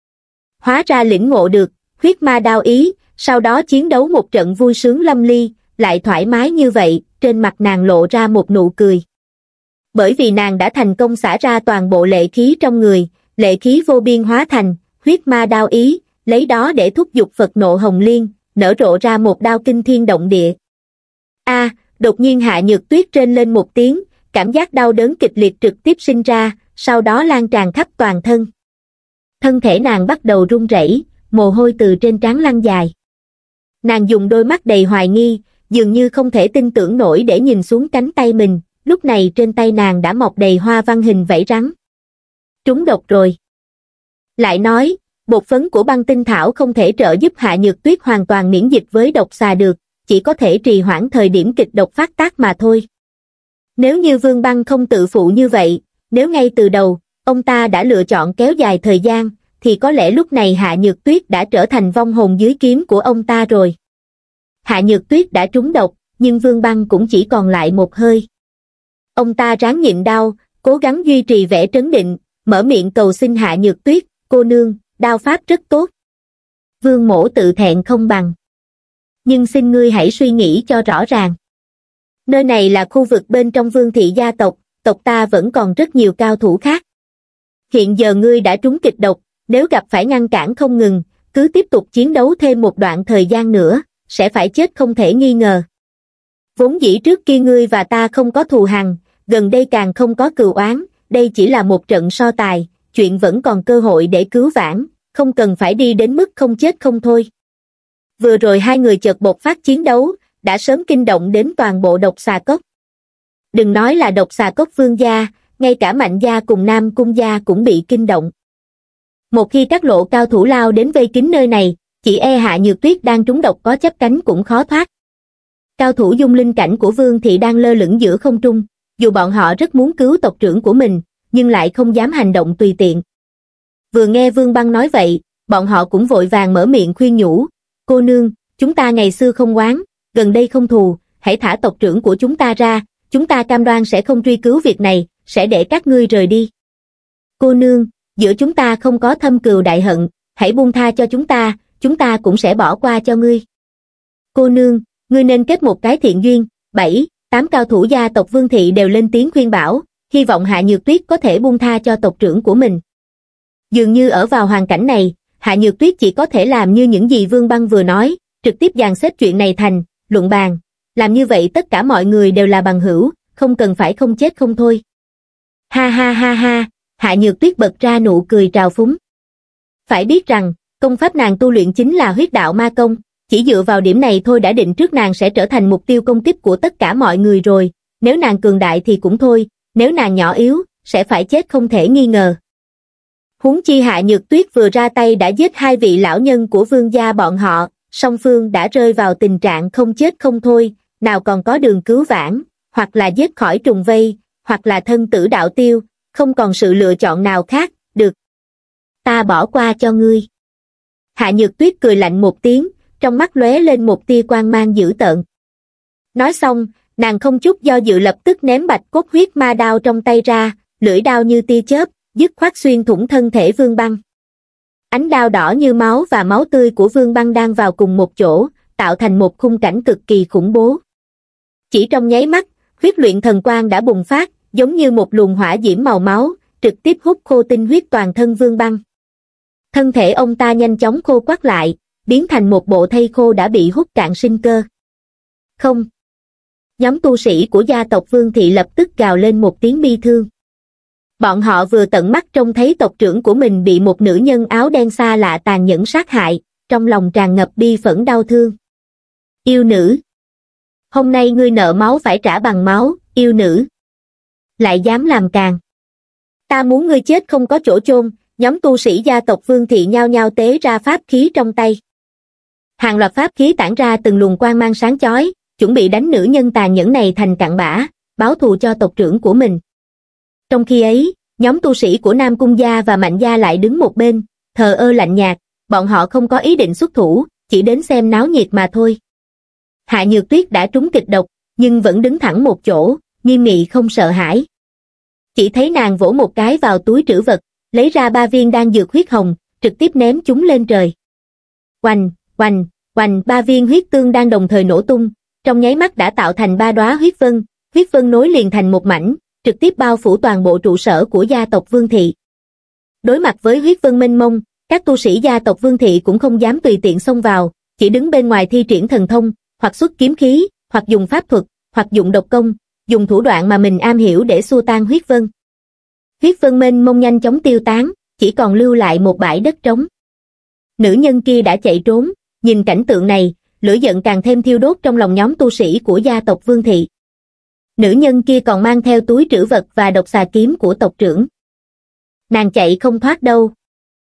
Hóa ra lĩnh ngộ được, huyết ma đao ý, sau đó chiến đấu một trận vui sướng lâm ly, lại thoải mái như vậy, trên mặt nàng lộ ra một nụ cười. Bởi vì nàng đã thành công xả ra toàn bộ lệ khí trong người, lệ khí vô biên hóa thành, huyết ma đao ý, lấy đó để thúc giục Phật nộ hồng liên, nở rộ ra một đao kinh thiên động địa. A, đột nhiên Hạ Nhược Tuyết rên lên một tiếng, cảm giác đau đớn kịch liệt trực tiếp sinh ra, sau đó lan tràn khắp toàn thân. Thân thể nàng bắt đầu run rẩy, mồ hôi từ trên trán lăn dài. Nàng dùng đôi mắt đầy hoài nghi, dường như không thể tin tưởng nổi để nhìn xuống cánh tay mình, lúc này trên tay nàng đã mọc đầy hoa văn hình vảy rắn. Trúng độc rồi. Lại nói, bột phấn của băng tinh thảo không thể trợ giúp Hạ Nhược Tuyết hoàn toàn miễn dịch với độc xà được, chỉ có thể trì hoãn thời điểm kịch độc phát tác mà thôi. Nếu như Vương Băng không tự phụ như vậy, nếu ngay từ đầu, ông ta đã lựa chọn kéo dài thời gian, thì có lẽ lúc này Hạ Nhược Tuyết đã trở thành vong hồn dưới kiếm của ông ta rồi. Hạ Nhược Tuyết đã trúng độc, nhưng Vương Băng cũng chỉ còn lại một hơi. Ông ta ráng nhịn đau, cố gắng duy trì vẻ trấn định, mở miệng cầu xin Hạ Nhược Tuyết, cô nương, đao pháp rất tốt. Vương mỗ tự thẹn không bằng. Nhưng xin ngươi hãy suy nghĩ cho rõ ràng. Nơi này là khu vực bên trong Vương thị gia tộc, tộc ta vẫn còn rất nhiều cao thủ khác. Hiện giờ ngươi đã trúng kịch độc, nếu gặp phải ngăn cản không ngừng, cứ tiếp tục chiến đấu thêm một đoạn thời gian nữa, sẽ phải chết không thể nghi ngờ. Vốn dĩ trước kia ngươi và ta không có thù hằn, gần đây càng không có cừu oán, đây chỉ là một trận so tài, chuyện vẫn còn cơ hội để cứu vãn, không cần phải đi đến mức không chết không thôi. Vừa rồi hai người chợt bộc phát chiến đấu, đã sớm kinh động đến toàn bộ độc xà cốc. Đừng nói là độc xà cốc Vương gia, ngay cả Mạnh gia cùng Nam cung gia cũng bị kinh động. Một khi các lộ cao thủ lao đến vây kín nơi này, chỉ e Hạ Nhược Tuyết đang trúng độc có chấp cánh cũng khó thoát. Cao thủ dung linh cảnh của Vương thị đang lơ lửng giữa không trung, dù bọn họ rất muốn cứu tộc trưởng của mình, nhưng lại không dám hành động tùy tiện. Vừa nghe Vương Băng nói vậy, bọn họ cũng vội vàng mở miệng khuyên nhủ, cô nương, chúng ta ngày xưa không oán, gần đây không thù, hãy thả tộc trưởng của chúng ta ra, chúng ta cam đoan sẽ không truy cứu việc này, sẽ để các ngươi rời đi. Cô nương, giữa chúng ta không có thâm cừu đại hận, hãy buông tha cho chúng ta, chúng ta cũng sẽ bỏ qua cho ngươi. Cô nương, ngươi nên kết một cái thiện duyên. Bảy, tám cao thủ gia tộc Vương thị đều lên tiếng khuyên bảo, hy vọng Hạ Nhược Tuyết có thể buông tha cho tộc trưởng của mình. Dường như ở vào hoàn cảnh này, Hạ Nhược Tuyết chỉ có thể làm như những gì Vương Băng vừa nói, trực tiếp dàn xếp chuyện này thành luận bàn. Làm như vậy tất cả mọi người đều là bằng hữu, không cần phải không chết không thôi. Ha ha ha ha, Hạ Nhược Tuyết bật ra nụ cười trào phúng. Phải biết rằng, công pháp nàng tu luyện chính là huyết đạo ma công, chỉ dựa vào điểm này thôi đã định trước nàng sẽ trở thành mục tiêu công kích của tất cả mọi người rồi, nếu nàng cường đại thì cũng thôi, nếu nàng nhỏ yếu, sẽ phải chết không thể nghi ngờ. Huống chi Hạ Nhược Tuyết vừa ra tay đã giết hai vị lão nhân của Vương gia bọn họ, song phương đã rơi vào tình trạng không chết không thôi, nào còn có đường cứu vãn, hoặc là giết khỏi trùng vây, hoặc là thân tử đạo tiêu, không còn sự lựa chọn nào khác, được. Ta bỏ qua cho ngươi. Hạ Nhược Tuyết cười lạnh một tiếng, trong mắt lóe lên một tia quang mang dữ tợn. Nói xong, nàng không chút do dự lập tức ném bạch cốt huyết ma đao trong tay ra, lưỡi đao như tia chớp, dứt khoát xuyên thủng thân thể Vương Băng. Ánh đao đỏ như máu và máu tươi của Vương Băng đang vào cùng một chỗ, tạo thành một khung cảnh cực kỳ khủng bố. Chỉ trong nháy mắt, huyết luyện thần quang đã bùng phát, giống như một luồng hỏa diễm màu máu, trực tiếp hút khô tinh huyết toàn thân Vương Băng. Thân thể ông ta nhanh chóng khô quắt lại, biến thành một bộ thây khô đã bị hút cạn sinh cơ. Không. Nhóm tu sĩ của gia tộc Vương thị lập tức gào lên một tiếng bi thương. Bọn họ vừa tận mắt trông thấy tộc trưởng của mình bị một nữ nhân áo đen xa lạ tàn nhẫn sát hại, trong lòng tràn ngập bi phẫn đau thương. Yêu nữ. Hôm nay ngươi nợ máu phải trả bằng máu, yêu nữ. Lại dám làm càn. Ta muốn ngươi chết không có chỗ chôn. Nhóm tu sĩ gia tộc Vương thị nhao nhao tế ra pháp khí trong tay. Hàng loạt pháp khí tản ra từng luồng quang mang sáng chói, chuẩn bị đánh nữ nhân tàn nhẫn này thành cặn bã, báo thù cho tộc trưởng của mình. Trong khi ấy, nhóm tu sĩ của Nam cung gia và Mạnh gia lại đứng một bên, thờ ơ lạnh nhạt, bọn họ không có ý định xuất thủ, chỉ đến xem náo nhiệt mà thôi. Hạ Nhược Tuyết đã trúng kịch độc, nhưng vẫn đứng thẳng một chỗ, nghiêm nghị không sợ hãi. Chỉ thấy nàng vỗ một cái vào túi trữ vật, lấy ra ba viên đan dược huyết hồng, trực tiếp ném chúng lên trời. Oành, oành, oành, ba viên huyết tương đang đồng thời nổ tung, trong nháy mắt đã tạo thành ba đóa huyết vân, huyết vân nối liền thành một mảnh, trực tiếp bao phủ toàn bộ trụ sở của gia tộc Vương thị. Đối mặt với huyết vân mênh mông, Các tu sĩ gia tộc Vương Thị cũng không dám tùy tiện xông vào, chỉ đứng bên ngoài thi triển thần thông, hoặc xuất kiếm khí, hoặc dùng pháp thuật, hoặc dụng độc công, dùng thủ đoạn mà mình am hiểu để xua tan huyết vân. Huyết vân mênh mông nhanh chóng tiêu tán, chỉ còn lưu lại một bãi đất trống. Nữ nhân kia đã chạy trốn, nhìn cảnh tượng này, lửa giận càng thêm thiêu đốt trong lòng nhóm tu sĩ của gia tộc Vương Thị. Nữ nhân kia còn mang theo túi trữ vật và độc xà kiếm của tộc trưởng. Nàng chạy không thoát đâu.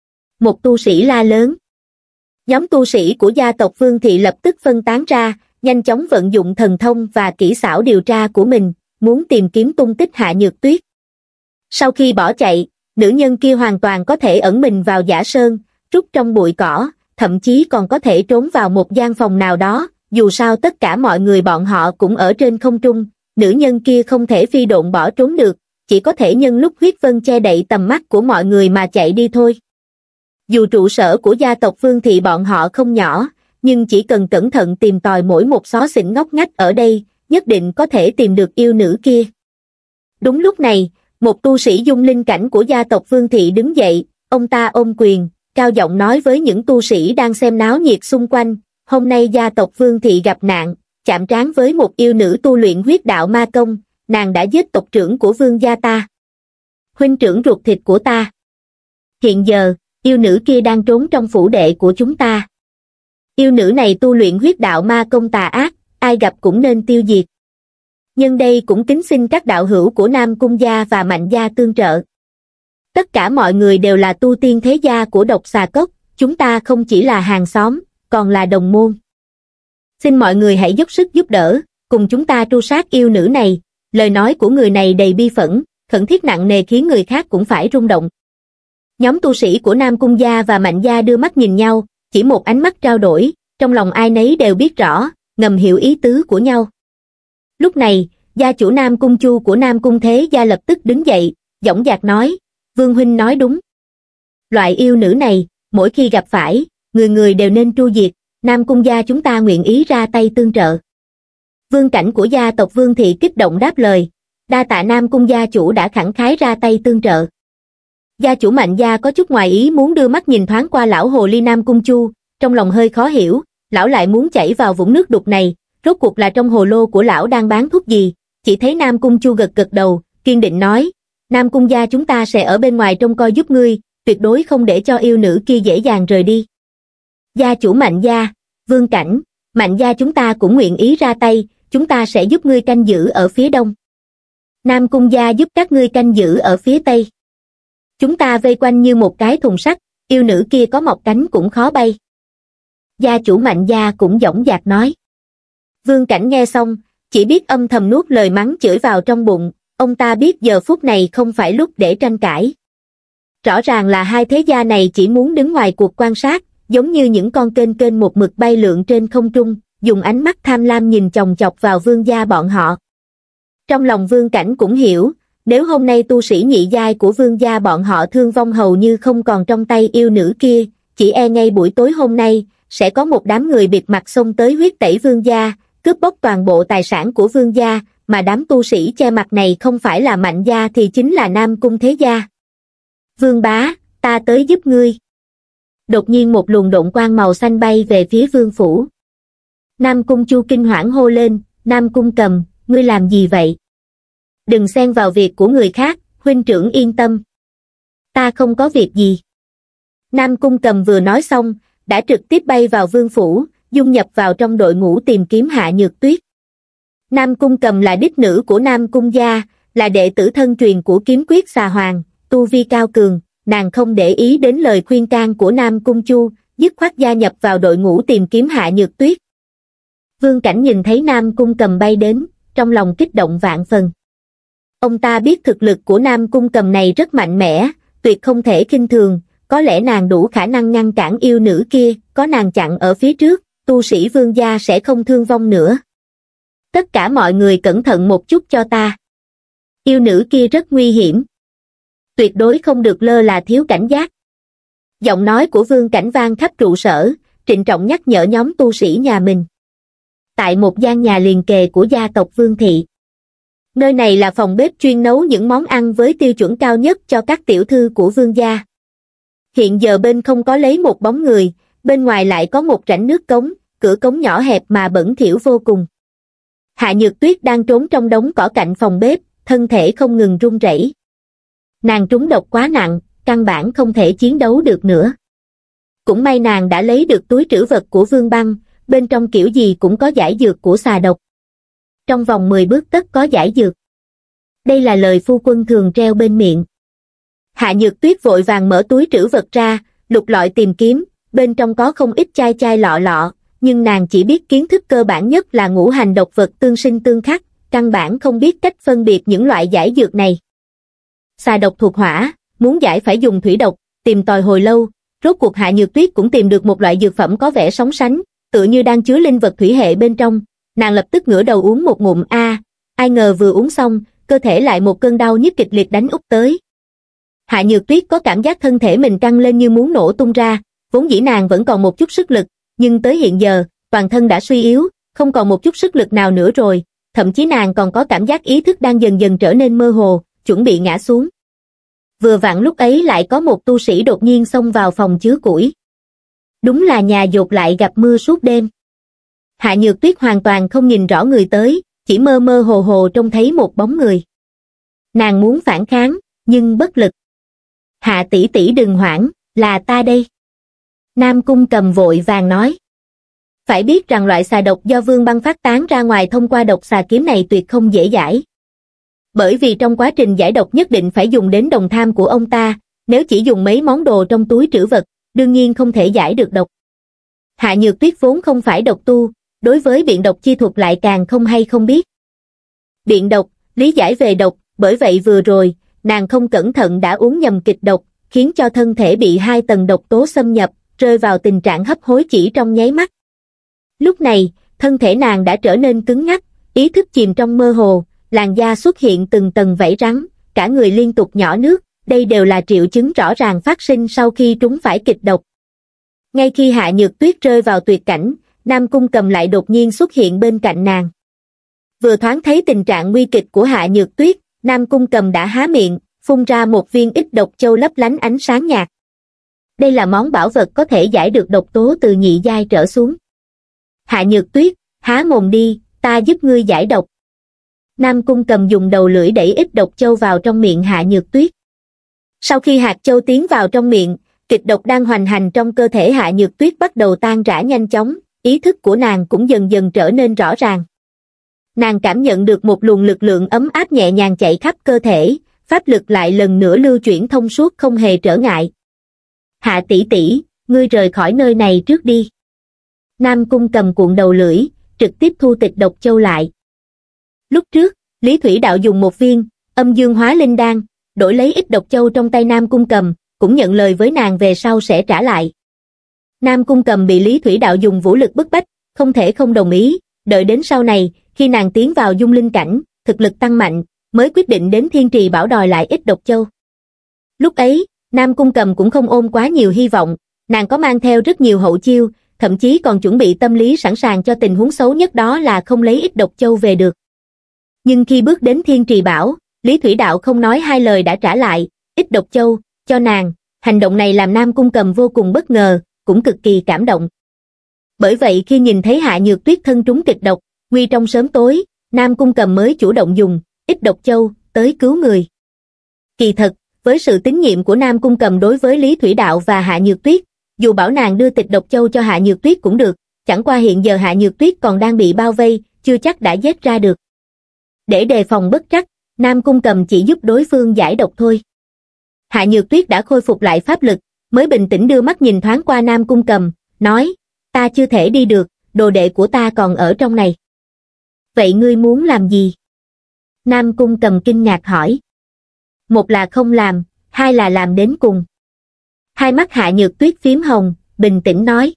Một tu sĩ la lớn. Nhóm tu sĩ của gia tộc Vương Thị lập tức phân tán ra, nhanh chóng vận dụng thần thông và kỹ xảo điều tra của mình, muốn tìm kiếm tung tích Hạ Nhược Tuyết. Sau khi bỏ chạy, nữ nhân kia hoàn toàn có thể ẩn mình vào giả sơn, rút trong bụi cỏ, thậm chí còn có thể trốn vào một gian phòng nào đó, dù sao tất cả mọi người bọn họ cũng ở trên không trung, nữ nhân kia không thể phi độn bỏ trốn được, chỉ có thể nhân lúc huyết vân che đậy tầm mắt của mọi người mà chạy đi thôi. Dù trụ sở của gia tộc Vương Thị bọn họ không nhỏ, nhưng chỉ cần cẩn thận tìm tòi mỗi một xó xỉnh ngóc ngách ở đây, nhất định có thể tìm được yêu nữ kia. Đúng lúc này, một tu sĩ dung linh cảnh của gia tộc Vương Thị đứng dậy, ông ta ôm quyền, cao giọng nói với những tu sĩ đang xem náo nhiệt xung quanh, hôm nay gia tộc Vương Thị gặp nạn, chạm trán với một yêu nữ tu luyện huyết đạo ma công, nàng đã giết tộc trưởng của vương gia ta. Huynh trưởng ruột thịt của ta. Hiện giờ, yêu nữ kia đang trốn trong phủ đệ của chúng ta. Yêu nữ này tu luyện huyết đạo ma công tà ác, ai gặp cũng nên tiêu diệt. Nhân đây cũng kính xin các đạo hữu của Nam Cung gia và Mạnh gia tương trợ. Tất cả mọi người đều là tu tiên thế gia của Độc Xà Cốc, chúng ta không chỉ là hàng xóm, còn là đồng môn. Xin mọi người hãy dốc sức giúp đỡ, cùng chúng ta tru sát yêu nữ này. Lời nói của người này đầy bi phẫn, khẩn thiết nặng nề khiến người khác cũng phải rung động. Nhóm tu sĩ của Nam Cung gia và Mạnh gia đưa mắt nhìn nhau, chỉ một ánh mắt trao đổi, trong lòng ai nấy đều biết rõ, ngầm hiểu ý tứ của nhau. Lúc này, gia chủ Nam Cung Chu của Nam Cung Thế gia lập tức đứng dậy, dõng dạc nói, Vương huynh nói đúng. Loại yêu nữ này, mỗi khi gặp phải, người người đều nên tru diệt, Nam Cung gia chúng ta nguyện ý ra tay tương trợ. Vương cảnh của gia tộc Vương Thị kích động đáp lời, đa tạ Nam Cung gia chủ đã khẳng khái ra tay tương trợ. Gia chủ Mạnh gia có chút ngoài ý muốn đưa mắt nhìn thoáng qua lão hồ ly Nam Cung Chu, trong lòng hơi khó hiểu, lão lại muốn chảy vào vũng nước đục này, rốt cuộc là trong hồ lô của lão đang bán thuốc gì, chỉ thấy Nam Cung Chu gật gật đầu, kiên định nói, Nam Cung gia chúng ta sẽ ở bên ngoài trông coi giúp ngươi, tuyệt đối không để cho yêu nữ kia dễ dàng rời đi. Gia chủ Mạnh gia, Vương cảnh, Mạnh gia chúng ta cũng nguyện ý ra tay, chúng ta sẽ giúp ngươi canh giữ ở phía đông. Nam Cung gia giúp các ngươi canh giữ ở phía tây. Chúng ta vây quanh như một cái thùng sắt, yêu nữ kia có mọc cánh cũng khó bay. Gia chủ Mạnh gia cũng dõng dạc nói. Vương cảnh nghe xong, chỉ biết âm thầm nuốt lời mắng chửi vào trong bụng, ông ta biết giờ phút này không phải lúc để tranh cãi. Rõ ràng là hai thế gia này chỉ muốn đứng ngoài cuộc quan sát, giống như những con kênh kênh một mực bay lượn trên không trung, dùng ánh mắt tham lam nhìn chòng chọc vào vương gia bọn họ. Trong lòng Vương cảnh cũng hiểu, nếu hôm nay tu sĩ nhị giai của vương gia bọn họ thương vong hầu như không còn trong tay yêu nữ kia, chỉ e ngay buổi tối hôm nay, sẽ có một đám người bịt mặt xông tới huyết tẩy vương gia, cướp bóc toàn bộ tài sản của vương gia, mà đám tu sĩ che mặt này không phải là Mạnh gia thì chính là Nam Cung thế gia. Vương bá, ta tới giúp ngươi. Đột nhiên một luồng độn quang màu xanh bay về phía vương phủ. Nam Cung Chu kinh hoảng hô lên, Nam Cung Cầm, ngươi làm gì vậy? Đừng xen vào việc của người khác, huynh trưởng yên tâm. Ta không có việc gì. Nam Cung Cầm vừa nói xong, đã trực tiếp bay vào vương phủ, dung nhập vào trong đội ngũ tìm kiếm Hạ Nhược Tuyết. Nam Cung Cầm là đích nữ của Nam Cung gia, là đệ tử thân truyền của kiếm quyết xà hoàng, tu vi cao cường, nàng không để ý đến lời khuyên can của Nam Cung Chu, dứt khoát gia nhập vào đội ngũ tìm kiếm Hạ Nhược Tuyết. Vương cảnh nhìn thấy Nam Cung Cầm bay đến, trong lòng kích động vạn phần. Ông ta biết thực lực của Nam Cung Cầm này rất mạnh mẽ, tuyệt không thể khinh thường, có lẽ nàng đủ khả năng ngăn cản yêu nữ kia, có nàng chặn ở phía trước, tu sĩ vương gia sẽ không thương vong nữa. Tất cả mọi người cẩn thận một chút cho ta. Yêu nữ kia rất nguy hiểm. Tuyệt đối không được lơ là thiếu cảnh giác. Giọng nói của Vương cảnh vang khắp trụ sở, trịnh trọng nhắc nhở nhóm tu sĩ nhà mình. Tại một gian nhà liền kề của gia tộc Vương Thị. Nơi này là phòng bếp chuyên nấu những món ăn với tiêu chuẩn cao nhất cho các tiểu thư của vương gia. Hiện giờ bên không có lấy một bóng người, bên ngoài lại có một rãnh nước cống, cửa cống nhỏ hẹp mà bẩn thỉu vô cùng. Hạ Nhược Tuyết đang trốn trong đống cỏ cạnh phòng bếp, thân thể không ngừng run rẩy. Nàng trúng độc quá nặng, căn bản không thể chiến đấu được nữa. Cũng may nàng đã lấy được túi trữ vật của Vương Băng, bên trong kiểu gì cũng có giải dược của xà độc. Trong vòng mười bước tất có giải dược. Đây là lời phu quân thường treo bên miệng. Hạ Nhược Tuyết vội vàng mở túi trữ vật ra, lục lọi tìm kiếm, bên trong có không ít chai chai lọ lọ, nhưng nàng chỉ biết kiến thức cơ bản nhất là ngũ hành độc vật tương sinh tương khắc, căn bản không biết cách phân biệt những loại giải dược này. Xà độc thuộc hỏa, muốn giải phải dùng thủy độc, tìm tòi hồi lâu, rốt cuộc Hạ Nhược Tuyết cũng tìm được một loại dược phẩm có vẻ sóng sánh, tựa như đang chứa linh vật thủy hệ bên trong, nàng lập tức ngửa đầu uống một ngụm a, ai ngờ vừa uống xong, cơ thể lại một cơn đau nhức kịch liệt đánh úp tới. Hạ Nhược Tuyết có cảm giác thân thể mình căng lên như muốn nổ tung ra, vốn dĩ nàng vẫn còn một chút sức lực, nhưng tới hiện giờ, toàn thân đã suy yếu, không còn một chút sức lực nào nữa rồi, thậm chí nàng còn có cảm giác ý thức đang dần dần trở nên mơ hồ, chuẩn bị ngã xuống. Vừa vặn lúc ấy lại có một tu sĩ đột nhiên xông vào phòng chứa củi. Đúng là nhà dột lại gặp mưa suốt đêm. Hạ Nhược Tuyết hoàn toàn không nhìn rõ người tới, chỉ mơ mơ hồ hồ trông thấy một bóng người. Nàng muốn phản kháng, nhưng bất lực. Hạ tỷ tỷ đừng hoảng, là ta đây. Nam Cung Cầm vội vàng nói. Phải biết rằng loại xà độc do Vương Băng phát tán ra ngoài thông qua độc xà kiếm này tuyệt không dễ giải. Bởi vì trong quá trình giải độc nhất định phải dùng đến đồng tham của ông ta, nếu chỉ dùng mấy món đồ trong túi trữ vật, đương nhiên không thể giải được độc. Hạ Nhược Tuyết vốn không phải độc tu, đối với biện độc chi thuật lại càng không hay không biết. Biện độc, lý giải về độc, bởi vậy vừa rồi, nàng không cẩn thận đã uống nhầm kịch độc, khiến cho thân thể bị hai tầng độc tố xâm nhập, rơi vào tình trạng hấp hối chỉ trong nháy mắt. Lúc này, thân thể nàng đã trở nên cứng ngắc, ý thức chìm trong mơ hồ, làn da xuất hiện từng tầng vảy rắn, cả người liên tục nhỏ nước, đây đều là triệu chứng rõ ràng phát sinh sau khi trúng phải kịch độc. Ngay khi Hạ Nhược Tuyết rơi vào tuyệt cảnh, Nam Cung Cầm lại đột nhiên xuất hiện bên cạnh nàng. Vừa thoáng thấy tình trạng nguy kịch của Hạ Nhược Tuyết, Nam Cung Cầm đã há miệng, phun ra một viên ít độc châu lấp lánh ánh sáng nhạt. Đây là món bảo vật có thể giải được độc tố từ nhị giai trở xuống. Hạ Nhược Tuyết, há mồm đi, ta giúp ngươi giải độc. Nam Cung Cầm dùng đầu lưỡi đẩy ít độc châu vào trong miệng Hạ Nhược Tuyết. Sau khi hạt châu tiến vào trong miệng, kịch độc đang hoành hành trong cơ thể Hạ Nhược Tuyết bắt đầu tan rã nhanh chóng, ý thức của nàng cũng dần dần trở nên rõ ràng. Nàng cảm nhận được một luồng lực lượng ấm áp nhẹ nhàng chạy khắp cơ thể, pháp lực lại lần nữa lưu chuyển thông suốt không hề trở ngại. Hạ tỷ tỷ, ngươi rời khỏi nơi này trước đi. Nam Cung Cầm cuộn đầu lưỡi, trực tiếp thu tịch độc châu lại. Lúc trước, Lý Thủy Đạo dùng một viên âm dương hóa linh đan, đổi lấy ít độc châu trong tay Nam Cung Cầm, cũng nhận lời với nàng về sau sẽ trả lại. Nam Cung Cầm bị Lý Thủy Đạo dùng vũ lực bức bách, không thể không đồng ý, đợi đến sau này, khi nàng tiến vào dung linh cảnh, thực lực tăng mạnh, mới quyết định đến Thiên Trì Bảo đòi lại ít độc châu. Lúc ấy, Nam Cung Cầm cũng không ôm quá nhiều hy vọng, nàng có mang theo rất nhiều hậu chiêu, thậm chí còn chuẩn bị tâm lý sẵn sàng cho tình huống xấu nhất đó là không lấy ít độc châu về được. Nhưng khi bước đến Thiên Trì Bảo, Lý Thủy Đạo không nói hai lời đã trả lại ít độc châu cho nàng, hành động này làm Nam Cung Cầm vô cùng bất ngờ, cũng cực kỳ cảm động. Bởi vậy khi nhìn thấy Hạ Nhược Tuyết thân trúng kịch độc, nguy trong sớm tối, Nam Cung Cầm mới chủ động dùng ít độc châu tới cứu người. Kỳ thật, với sự tín nhiệm của Nam Cung Cầm đối với Lý Thủy Đạo và Hạ Nhược Tuyết, dù bảo nàng đưa tịch độc châu cho Hạ Nhược Tuyết cũng được, chẳng qua hiện giờ Hạ Nhược Tuyết còn đang bị bao vây, chưa chắc đã giết ra được. Để đề phòng bất trắc, Nam Cung Cầm chỉ giúp đối phương giải độc thôi. Hạ Nhược Tuyết đã khôi phục lại pháp lực, mới bình tĩnh đưa mắt nhìn thoáng qua Nam Cung Cầm, nói, ta chưa thể đi được, đồ đệ của ta còn ở trong này. Vậy ngươi muốn làm gì? Nam Cung Cầm kinh ngạc hỏi. Một là không làm, hai là làm đến cùng. Hai mắt Hạ Nhược Tuyết phím hồng, bình tĩnh nói.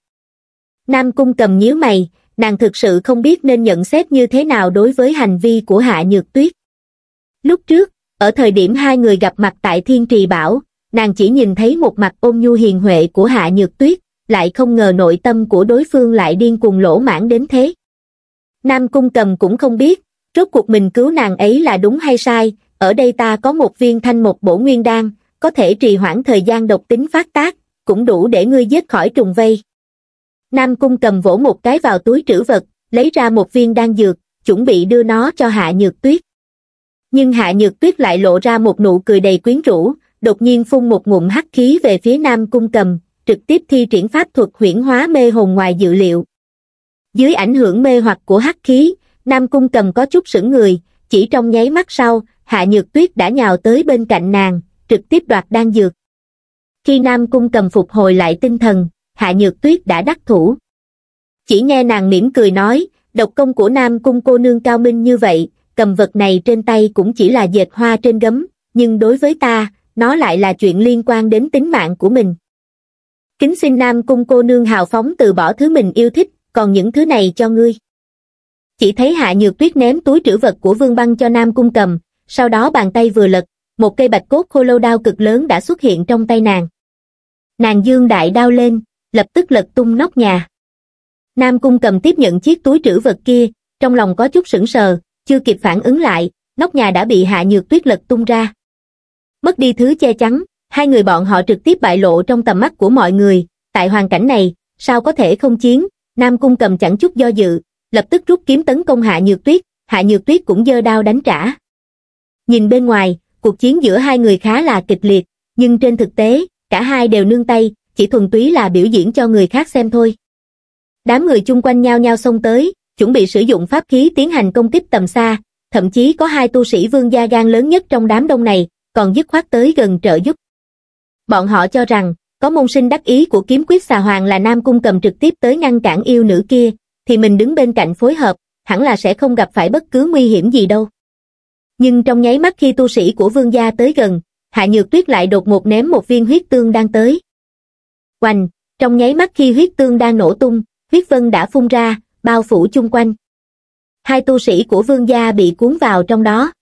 Nam Cung Cầm nhíu mày, nàng thực sự không biết nên nhận xét như thế nào đối với hành vi của Hạ Nhược Tuyết. Lúc trước, ở thời điểm hai người gặp mặt tại Thiên Trì Bảo, nàng chỉ nhìn thấy một mặt ôn nhu hiền huệ của Hạ Nhược Tuyết, lại không ngờ nội tâm của đối phương lại điên cuồng lỗ mãng đến thế. Nam Cung Cầm cũng không biết, rốt cuộc mình cứu nàng ấy là đúng hay sai, ở đây ta có một viên thanh một bổ nguyên đan, có thể trì hoãn thời gian độc tính phát tác, cũng đủ để ngươi giết khỏi trùng vây. Nam Cung Cầm vỗ một cái vào túi trữ vật, lấy ra một viên đan dược, chuẩn bị đưa nó cho Hạ Nhược Tuyết. Nhưng Hạ Nhược Tuyết lại lộ ra một nụ cười đầy quyến rũ, đột nhiên phun một ngụm hắc khí về phía Nam Cung Cầm, trực tiếp thi triển pháp thuật huyễn hóa mê hồn ngoài dự liệu. Dưới ảnh hưởng mê hoặc của hắc khí, Nam Cung Cầm có chút sững người, chỉ trong nháy mắt sau, Hạ Nhược Tuyết đã nhào tới bên cạnh nàng, trực tiếp đoạt đan dược. Khi Nam Cung Cầm phục hồi lại tinh thần, Hạ Nhược Tuyết đã đắc thủ. Chỉ nghe nàng mỉm cười nói, độc công của Nam Cung cô nương cao minh như vậy, cầm vật này trên tay cũng chỉ là dệt hoa trên gấm, nhưng đối với ta, nó lại là chuyện liên quan đến tính mạng của mình. Kính xin Nam Cung cô nương hào phóng từ bỏ thứ mình yêu thích, còn những thứ này cho ngươi. Chỉ thấy Hạ Nhược Tuyết ném túi trữ vật của Vương Băng cho Nam Cung Cầm, sau đó bàn tay vừa lật, một cây bạch cốt khô lâu đao cực lớn đã xuất hiện trong tay nàng. Nàng giương đại đao lên, lập tức lật tung nóc nhà. Nam Cung Cầm tiếp nhận chiếc túi trữ vật kia, trong lòng có chút sững sờ, chưa kịp phản ứng lại, nóc nhà đã bị Hạ Nhược Tuyết lật tung ra. Mất đi thứ che chắn, hai người bọn họ trực tiếp bại lộ trong tầm mắt của mọi người, tại hoàn cảnh này, sao có thể không chiến, Nam Cung Cầm chẳng chút do dự, lập tức rút kiếm tấn công Hạ Nhược Tuyết, Hạ Nhược Tuyết cũng giơ đao đánh trả. Nhìn bên ngoài, cuộc chiến giữa hai người khá là kịch liệt, nhưng trên thực tế, cả hai đều nương tay, chỉ thuần túy là biểu diễn cho người khác xem thôi. Đám người chung quanh nhao nhao xông tới, chuẩn bị sử dụng pháp khí tiến hành công kích tầm xa, thậm chí có hai tu sĩ vương gia gan lớn nhất trong đám đông này, còn dứt khoát tới gần trợ giúp. Bọn họ cho rằng, có môn sinh đắc ý của kiếm quyết xà hoàng là Nam Cung Cầm trực tiếp tới ngăn cản yêu nữ kia, thì mình đứng bên cạnh phối hợp, hẳn là sẽ không gặp phải bất cứ nguy hiểm gì đâu. Nhưng trong nháy mắt khi tu sĩ của vương gia tới gần, Hạ Nhược Tuyết lại đột ngột ném một viên huyết tương đang tới. Oành, trong nháy mắt khi huyết tương đang nổ tung, huyết vân đã phun ra, bao phủ chung quanh. Hai tu sĩ của vương gia bị cuốn vào trong đó.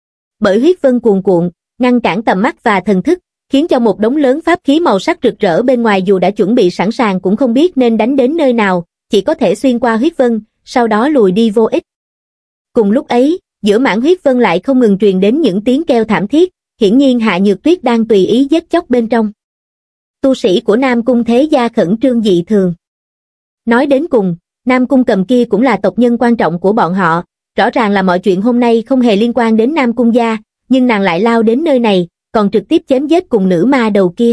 Bởi huyết vân cuồn cuộn, ngăn cản tầm mắt và thần thức, khiến cho một đống lớn pháp khí màu sắc rực rỡ bên ngoài dù đã chuẩn bị sẵn sàng cũng không biết nên đánh đến nơi nào, chỉ có thể xuyên qua huyết vân, sau đó lùi đi vô ích. Cùng lúc ấy, giữa mảng huyết vân lại không ngừng truyền đến những tiếng kêu thảm thiết, hiển nhiên Hạ Nhược Tuyết đang tùy ý giết chóc bên trong. Tu sĩ của Nam Cung thế gia khẩn trương dị thường. Nói đến cùng, Nam Cung Cầm kia cũng là tộc nhân quan trọng của bọn họ, rõ ràng là mọi chuyện hôm nay không hề liên quan đến Nam Cung gia, nhưng nàng lại lao đến nơi này, còn trực tiếp chém giết cùng nữ ma đầu kia.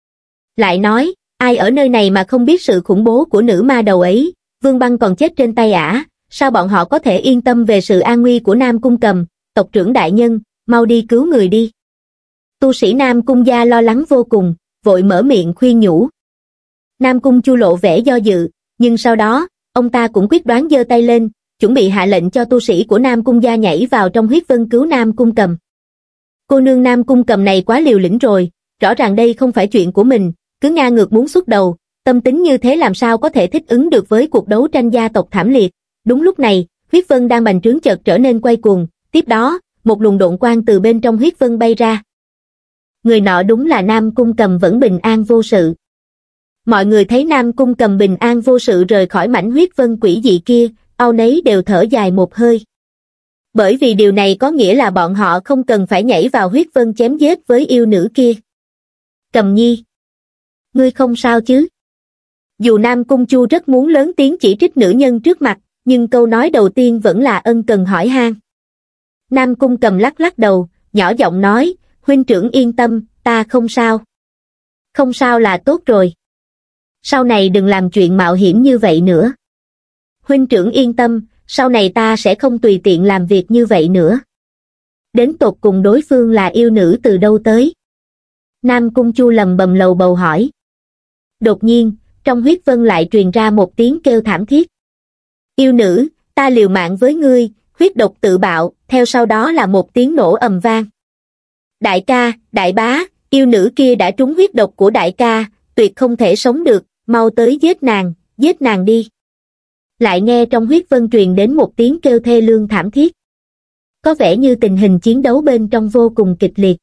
Lại nói, ai ở nơi này mà không biết sự khủng bố của nữ ma đầu ấy, Vương Băng còn chết trên tay ả, sao bọn họ có thể yên tâm về sự an nguy của Nam Cung Cầm, tộc trưởng đại nhân, mau đi cứu người đi. Tu sĩ Nam Cung gia lo lắng vô cùng, vội mở miệng khuyên nhủ. Nam Cung Chu lộ vẻ do dự, nhưng sau đó, ông ta cũng quyết đoán giơ tay lên, chuẩn bị hạ lệnh cho tu sĩ của Nam Cung gia nhảy vào trong huyết vân cứu Nam Cung Cầm. Cô nương Nam Cung Cầm này quá liều lĩnh rồi, rõ ràng đây không phải chuyện của mình, cứ ngang ngược muốn xuất đầu, tâm tính như thế làm sao có thể thích ứng được với cuộc đấu tranh gia tộc thảm liệt. Đúng lúc này, huyết vân đang bành trướng chợt trở nên quay cuồng, tiếp đó, một luồng độn quang từ bên trong huyết vân bay ra. Người nọ đúng là Nam Cung Cầm vẫn bình an vô sự. Mọi người thấy Nam Cung Cầm bình an vô sự rời khỏi mảnh huyết vân quỷ dị kia, au nấy đều thở dài một hơi. Bởi vì điều này có nghĩa là bọn họ không cần phải nhảy vào huyết vân chém giết với yêu nữ kia. Cầm nhi, ngươi không sao chứ? Dù Nam Cung Chu rất muốn lớn tiếng chỉ trích nữ nhân trước mặt, nhưng câu nói đầu tiên vẫn là ân cần hỏi han. Nam Cung Cầm lắc lắc đầu, nhỏ giọng nói, huynh trưởng yên tâm, ta không sao. Không sao là tốt rồi. Sau này đừng làm chuyện mạo hiểm như vậy nữa. Huynh trưởng yên tâm, sau này ta sẽ không tùy tiện làm việc như vậy nữa. Đến tột cùng đối phương là yêu nữ từ đâu tới? Nam Cung Chu lầm bầm lầu bầu hỏi. Đột nhiên, trong huyết vân lại truyền ra một tiếng kêu thảm thiết. Yêu nữ, ta liều mạng với ngươi, huyết độc tự bạo, theo sau đó là một tiếng nổ ầm vang. Đại ca, đại bá, yêu nữ kia đã trúng huyết độc của đại ca, tuyệt không thể sống được, mau tới giết nàng, giết nàng đi. Lại nghe trong huyết vân truyền đến một tiếng kêu thê lương thảm thiết. Có vẻ như tình hình chiến đấu bên trong vô cùng kịch liệt.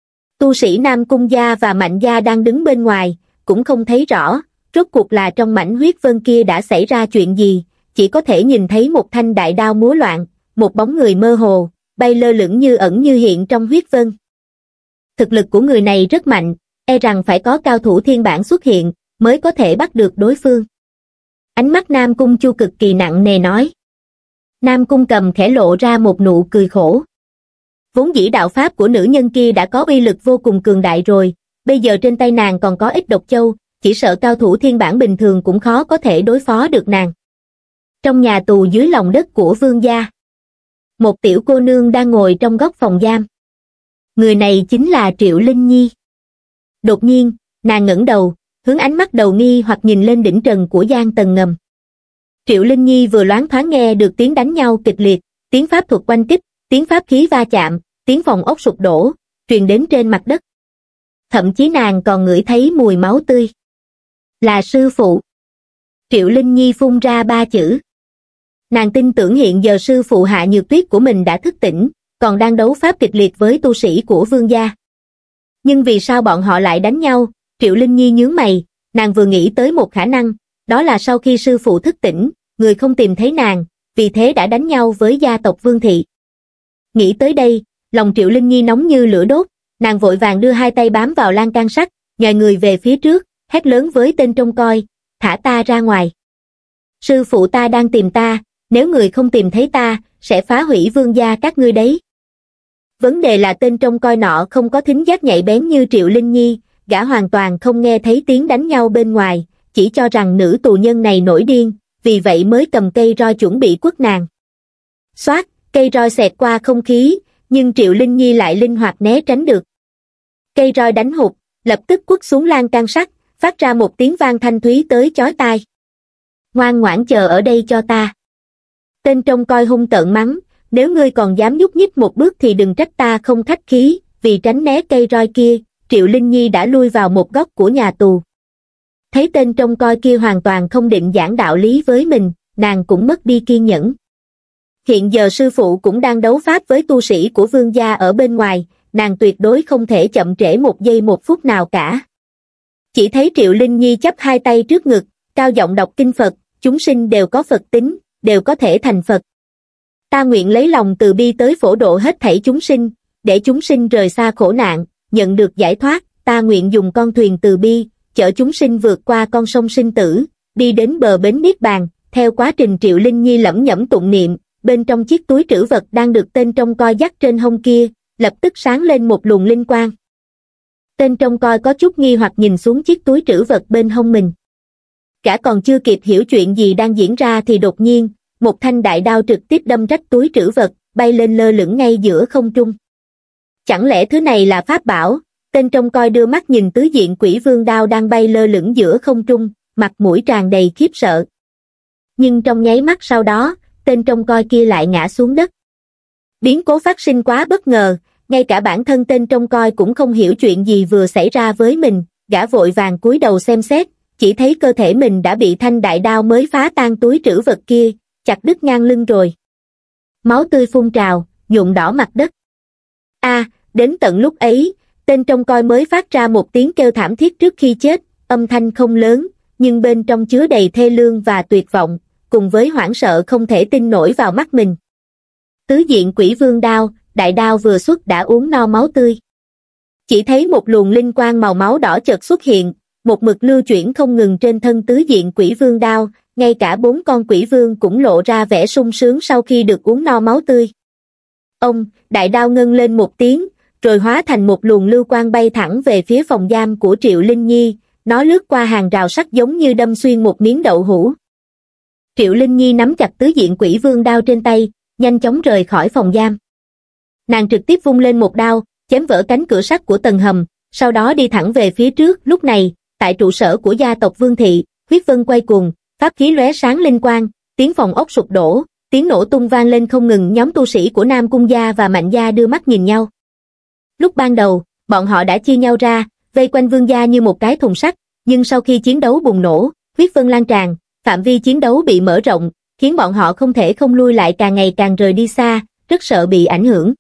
Tu sĩ Nam Cung gia và Mạnh gia đang đứng bên ngoài, cũng không thấy rõ, rốt cuộc là trong mảnh huyết vân kia đã xảy ra chuyện gì, chỉ có thể nhìn thấy một thanh đại đao múa loạn, một bóng người mơ hồ, bay lơ lửng như ẩn như hiện trong huyết vân. Thực lực của người này rất mạnh, e rằng phải có cao thủ thiên bản xuất hiện, mới có thể bắt được đối phương. Ánh mắt Nam Cung Chu cực kỳ nặng nề nói. Nam Cung Cầm khẽ lộ ra một nụ cười khổ. Vốn dĩ đạo pháp của nữ nhân kia đã có uy lực vô cùng cường đại rồi, bây giờ trên tay nàng còn có ít độc châu, chỉ sợ cao thủ thiên bản bình thường cũng khó có thể đối phó được nàng. Trong nhà tù dưới lòng đất của Vương gia, một tiểu cô nương đang ngồi trong góc phòng giam. Người này chính là Triệu Linh Nhi. Đột nhiên, nàng ngẩng đầu, hướng ánh mắt đầu nghi hoặc nhìn lên đỉnh trần của giang tầng ngầm. Triệu Linh Nhi vừa loáng thoáng nghe được tiếng đánh nhau kịch liệt, tiếng pháp thuật oanh kích, tiếng pháp khí va chạm, tiếng phòng ốc sụp đổ, truyền đến trên mặt đất. Thậm chí nàng còn ngửi thấy mùi máu tươi. Là sư phụ. Triệu Linh Nhi phun ra ba chữ. Nàng tin tưởng hiện giờ sư phụ Hạ Nhược Tuyết của mình đã thức tỉnh, còn đang đấu pháp kịch liệt với tu sĩ của Vương gia. Nhưng vì sao bọn họ lại đánh nhau? Triệu Linh Nhi nhướng mày, nàng vừa nghĩ tới một khả năng, đó là sau khi sư phụ thức tỉnh, người không tìm thấy nàng, vì thế đã đánh nhau với gia tộc Vương thị. Nghĩ tới đây, lòng Triệu Linh Nhi nóng như lửa đốt, nàng vội vàng đưa hai tay bám vào lan can sắt, nhòi người về phía trước, hét lớn với tên trông coi, thả ta ra ngoài. Sư phụ ta đang tìm ta, nếu người không tìm thấy ta, sẽ phá hủy Vương gia các ngươi đấy. Vấn đề là tên trông coi nọ không có thính giác nhạy bén như Triệu Linh Nhi, gã hoàn toàn không nghe thấy tiếng đánh nhau bên ngoài, chỉ cho rằng nữ tù nhân này nổi điên, vì vậy mới cầm cây roi chuẩn bị quất nàng. Xoát, cây roi xẹt qua không khí, nhưng Triệu Linh Nhi lại linh hoạt né tránh được. Cây roi đánh hụt, lập tức quất xuống lan can sắt, phát ra một tiếng vang thanh thúy tới chói tai. Ngoan ngoãn chờ ở đây cho ta. Tên trông coi hung tợn mắng, nếu ngươi còn dám nhúc nhích một bước thì đừng trách ta không khách khí, vì tránh né cây roi kia, Triệu Linh Nhi đã lui vào một góc của nhà tù. Thấy tên trông coi kia hoàn toàn không định giảng đạo lý với mình, nàng cũng mất đi kiên nhẫn. Hiện giờ sư phụ cũng đang đấu pháp với tu sĩ của Vương gia ở bên ngoài, nàng tuyệt đối không thể chậm trễ một giây một phút nào cả. Chỉ thấy Triệu Linh Nhi chắp hai tay trước ngực, cao giọng đọc kinh Phật, chúng sinh đều có Phật tính, đều có thể thành Phật. Ta nguyện lấy lòng từ bi tới phổ độ hết thảy chúng sinh, để chúng sinh rời xa khổ nạn, nhận được giải thoát, ta nguyện dùng con thuyền từ bi, chở chúng sinh vượt qua con sông sinh tử, đi đến bờ bến niết bàn. Theo quá trình Triệu Linh Nhi lẩm nhẩm tụng niệm, bên trong chiếc túi trữ vật đang được tên trông coi dắt trên hông kia, lập tức sáng lên một luồng linh quang. Tên trông coi có chút nghi hoặc nhìn xuống chiếc túi trữ vật bên hông mình. Gã còn chưa kịp hiểu chuyện gì đang diễn ra thì đột nhiên, một thanh đại đao trực tiếp đâm rách túi trữ vật, bay lên lơ lửng ngay giữa không trung. Chẳng lẽ thứ này là pháp bảo? Tên trông coi đưa mắt nhìn tứ diện quỷ vương đao đang bay lơ lửng giữa không trung, mặt mũi tràn đầy khiếp sợ. Nhưng trong nháy mắt sau đó, tên trông coi kia lại ngã xuống đất. Biến cố phát sinh quá bất ngờ, ngay cả bản thân tên trông coi cũng không hiểu chuyện gì vừa xảy ra với mình, gã vội vàng cúi đầu xem xét, chỉ thấy cơ thể mình đã bị thanh đại đao mới phá tan túi trữ vật kia, chặt đứt ngang lưng rồi. Máu tươi phun trào, nhuộm đỏ mặt đất. A, à, đến tận lúc ấy, tên trông coi mới phát ra một tiếng kêu thảm thiết trước khi chết, âm thanh không lớn, nhưng bên trong chứa đầy thê lương và tuyệt vọng, cùng với hoảng sợ không thể tin nổi vào mắt mình. Tứ diện quỷ vương đao, đại đao vừa xuất đã uống no máu tươi. Chỉ thấy một luồng linh quang màu máu đỏ chợt xuất hiện, một mực lưu chuyển không ngừng trên thân tứ diện quỷ vương đao, ngay cả bốn con quỷ vương cũng lộ ra vẻ sung sướng sau khi được uống no máu tươi. Ông, đại đao ngân lên một tiếng, rồi hóa thành một luồng lưu quang bay thẳng về phía phòng giam của Triệu Linh Nhi, nó lướt qua hàng rào sắt giống như đâm xuyên một miếng đậu hũ. Triệu Linh Nhi nắm chặt tứ diện quỷ vương đao trên tay, nhanh chóng rời khỏi phòng giam. Nàng trực tiếp vung lên một đao, chém vỡ cánh cửa sắt của tầng hầm, sau đó đi thẳng về phía trước. Lúc này, tại trụ sở của gia tộc Vương thị, huyết vân quay cuồng, pháp khí lóe sáng linh quang, tiếng phòng ốc sụp đổ, tiếng nổ tung vang lên không ngừng. Nhóm tu sĩ của Nam Cung gia và Mạnh gia đưa mắt nhìn nhau. Lúc ban đầu, bọn họ đã chia nhau ra, vây quanh Vương gia như một cái thùng sắt, nhưng sau khi chiến đấu bùng nổ, huyết vân lan tràn, phạm vi chiến đấu bị mở rộng, khiến bọn họ không thể không lui lại, càng ngày càng rời đi xa, rất sợ bị ảnh hưởng.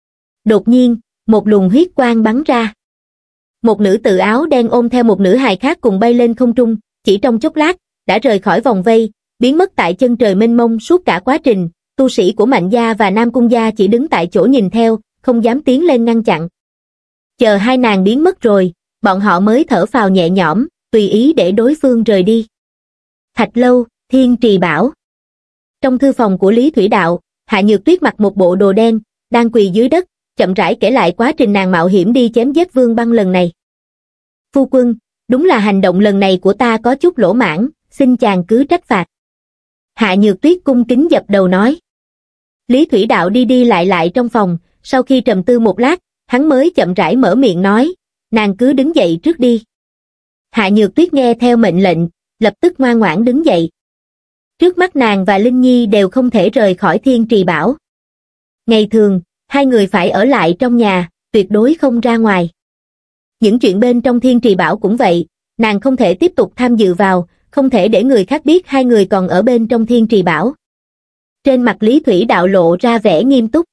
Đột nhiên, một luồng huyết quang bắn ra. Một nữ tự áo đen ôm theo một nữ hài khác cùng bay lên không trung, chỉ trong chốc lát, đã rời khỏi vòng vây, biến mất tại chân trời mênh mông. Suốt cả quá trình, tu sĩ của Mạnh gia và Nam Cung gia chỉ đứng tại chỗ nhìn theo, không dám tiến lên ngăn chặn. Chờ hai nàng biến mất rồi, bọn họ mới thở phào nhẹ nhõm, tùy ý để đối phương rời đi. Thạch lâu, Thiên Trì Bảo. Trong thư phòng của Lý Thủy Đạo, Hạ Nhược Tuyết mặc một bộ đồ đen, đang quỳ dưới đất, chậm rãi kể lại quá trình nàng mạo hiểm đi chém giết Vương Băng lần này. Phu quân, đúng là hành động lần này của ta có chút lỗ mãng, xin chàng cứ trách phạt. Hạ Nhược Tuyết cung kính dập đầu nói. Lý Thủy Đạo đi đi lại lại trong phòng, sau khi trầm tư một lát, hắn mới chậm rãi mở miệng nói, nàng cứ đứng dậy trước đi. Hạ Nhược Tuyết nghe theo mệnh lệnh, lập tức ngoan ngoãn đứng dậy. Trước mắt nàng và Linh Nhi đều không thể rời khỏi Thiên Trì Bảo. Ngày thường, hai người phải ở lại trong nhà, tuyệt đối không ra ngoài. Những chuyện bên trong Thiên Trì Bảo cũng vậy, nàng không thể tiếp tục tham dự vào, không thể để người khác biết hai người còn ở bên trong Thiên Trì Bảo. Trên mặt Lý Thủy Đạo lộ ra vẻ nghiêm túc.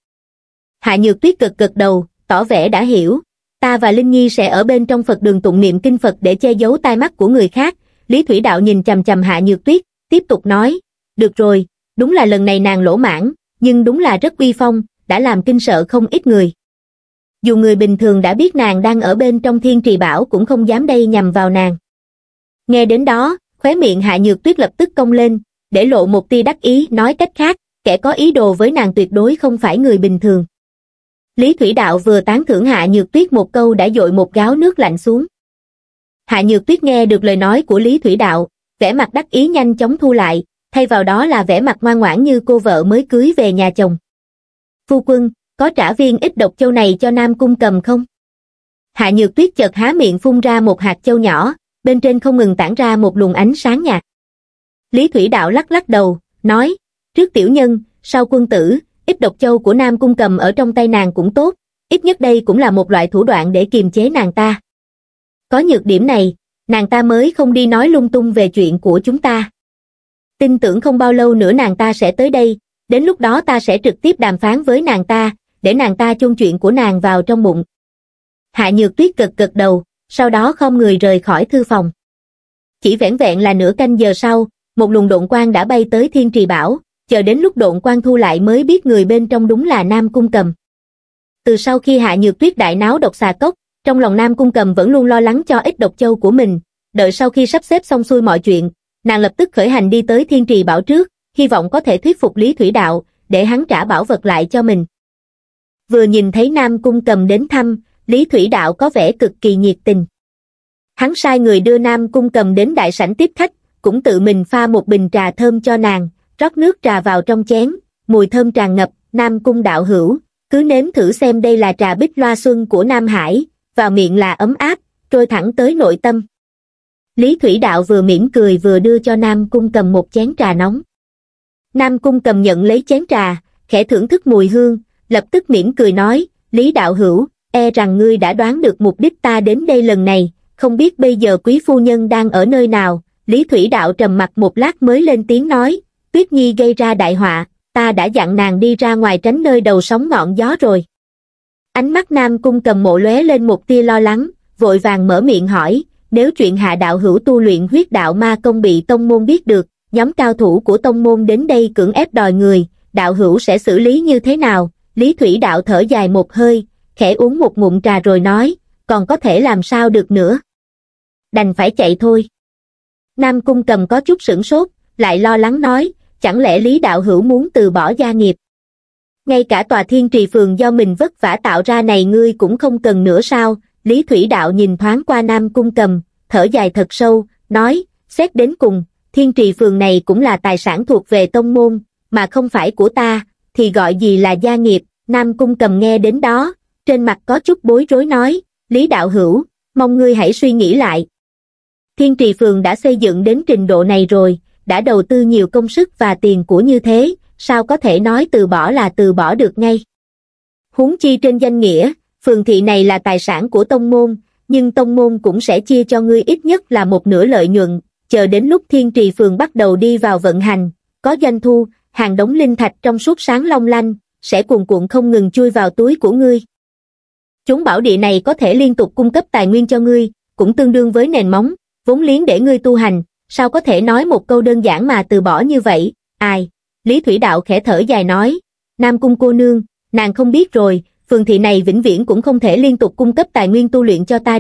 Hạ Nhược Tuyết cực cực đầu, tỏ vẻ đã hiểu. Ta và Linh Nhi sẽ ở bên trong Phật đường tụng niệm kinh Phật để che giấu tai mắt của người khác. Lý Thủy Đạo nhìn chằm chằm Hạ Nhược Tuyết, tiếp tục nói, được rồi, đúng là lần này nàng lỗ mãng, nhưng đúng là rất uy phong, đã làm kinh sợ không ít người. Dù người bình thường đã biết nàng đang ở bên trong Thiên Trì Bảo cũng không dám đây nhằm vào nàng. Nghe đến đó, khóe miệng Hạ Nhược Tuyết lập tức cong lên, để lộ một tia đắc ý, nói cách khác, kẻ có ý đồ với nàng tuyệt đối không phải người bình thường. Lý Thủy Đạo vừa tán thưởng Hạ Nhược Tuyết một câu đã dội một gáo nước lạnh xuống. Hạ Nhược Tuyết nghe được lời nói của Lý Thủy Đạo, vẻ mặt đắc ý nhanh chóng thu lại, thay vào đó là vẻ mặt ngoan ngoãn như cô vợ mới cưới về nhà chồng. Phu quân, có trả viên ít độc châu này cho Nam Cung Cầm không? Hạ Nhược Tuyết chợt há miệng phun ra một hạt châu nhỏ, bên trên không ngừng tản ra một luồng ánh sáng nhạt. Lý Thủy Đạo lắc lắc đầu, nói, trước tiểu nhân, sau quân tử, ít độc châu của Nam Cung Cầm ở trong tay nàng cũng tốt, ít nhất đây cũng là một loại thủ đoạn để kiềm chế nàng ta. Có nhược điểm này, nàng ta mới không đi nói lung tung về chuyện của chúng ta. Tin tưởng không bao lâu nữa nàng ta sẽ tới đây, đến lúc đó ta sẽ trực tiếp đàm phán với nàng ta, để nàng ta chôn chuyện của nàng vào trong bụng. Hạ Nhược Tuyết gật gật đầu, sau đó khom người rời khỏi thư phòng. Chỉ vẻn vẹn là nửa canh giờ sau, một luồng độn quang đã bay tới Thiên Trì Bảo, chờ đến lúc độn quang thu lại mới biết người bên trong đúng là Nam Cung Cầm. Từ sau khi Hạ Nhược Tuyết đại náo độc xà cốc, trong lòng Nam Cung Cầm vẫn luôn lo lắng cho ít độc châu của mình, đợi sau khi sắp xếp xong xuôi mọi chuyện, nàng lập tức khởi hành đi tới Thiên Trì Bảo trước, hy vọng có thể thuyết phục Lý Thủy Đạo, để hắn trả bảo vật lại cho mình. Vừa nhìn thấy Nam Cung Cầm đến thăm, Lý Thủy Đạo có vẻ cực kỳ nhiệt tình. Hắn sai người đưa Nam Cung Cầm đến đại sảnh tiếp khách, cũng tự mình pha một bình trà thơm cho nàng, rót nước trà vào trong chén, mùi thơm tràn ngập. Nam Cung đạo hữu, cứ nếm thử xem, đây là trà Bích Loa Xuân của Nam Hải, vào miệng là ấm áp, trôi thẳng tới nội tâm. Lý Thủy Đạo vừa mỉm cười vừa đưa cho Nam Cung Cầm một chén trà nóng. Nam Cung Cầm nhận lấy chén trà, khẽ thưởng thức mùi hương, lập tức mỉm cười nói, Lý đạo hữu, e rằng ngươi đã đoán được mục đích ta đến đây lần này, không biết bây giờ quý phu nhân đang ở nơi nào. Lý Thủy Đạo trầm mặc một lát mới lên tiếng nói, Tuyết Nhi gây ra đại họa, ta đã dặn nàng đi ra ngoài tránh nơi đầu sóng ngọn gió rồi. Ánh mắt Nam Cung Cầm mộ lóe lên một tia lo lắng, vội vàng mở miệng hỏi, nếu chuyện Hạ đạo hữu tu luyện huyết đạo ma công bị tông môn biết được, nhóm cao thủ của tông môn đến đây cưỡng ép đòi người, đạo hữu sẽ xử lý như thế nào? Lý Thủy Đạo thở dài một hơi, khẽ uống một ngụm trà rồi nói, còn có thể làm sao được nữa? Đành phải chạy thôi. Nam Cung Cầm có chút sửng sốt, lại lo lắng nói, chẳng lẽ Lý đạo hữu muốn từ bỏ gia nghiệp? Ngay cả tòa Thiên Trì Phường do mình vất vả tạo ra này ngươi cũng không cần nữa sao? Lý Thủy Đạo nhìn thoáng qua Nam Cung Cầm, thở dài thật sâu, nói, xét đến cùng, Thiên Trì Phường này cũng là tài sản thuộc về tông môn, mà không phải của ta, thì gọi gì là gia nghiệp? Nam Cung Cầm nghe đến đó, trên mặt có chút bối rối nói, Lý đạo hữu, mong ngươi hãy suy nghĩ lại. Thiên Trì Phường đã xây dựng đến trình độ này rồi, đã đầu tư nhiều công sức và tiền của như thế, sao có thể nói từ bỏ là từ bỏ được ngay? Huống chi trên danh nghĩa, phường thị này là tài sản của tông môn, nhưng tông môn cũng sẽ chia cho ngươi ít nhất là một nửa lợi nhuận, chờ đến lúc Thiên Trì Phường bắt đầu đi vào vận hành, có doanh thu, hàng đống linh thạch trong suốt sáng long lanh, sẽ cuồn cuộn không ngừng chui vào túi của ngươi. Chốn bảo địa này có thể liên tục cung cấp tài nguyên cho ngươi, cũng tương đương với nền móng, vốn liếng để ngươi tu hành, sao có thể nói một câu đơn giản mà từ bỏ như vậy? Ai? Lý Thủy Đạo khẽ thở dài nói, Nam Cung cô nương, nàng không biết rồi, phường thị này vĩnh viễn cũng không thể liên tục cung cấp tài nguyên tu luyện cho ta được,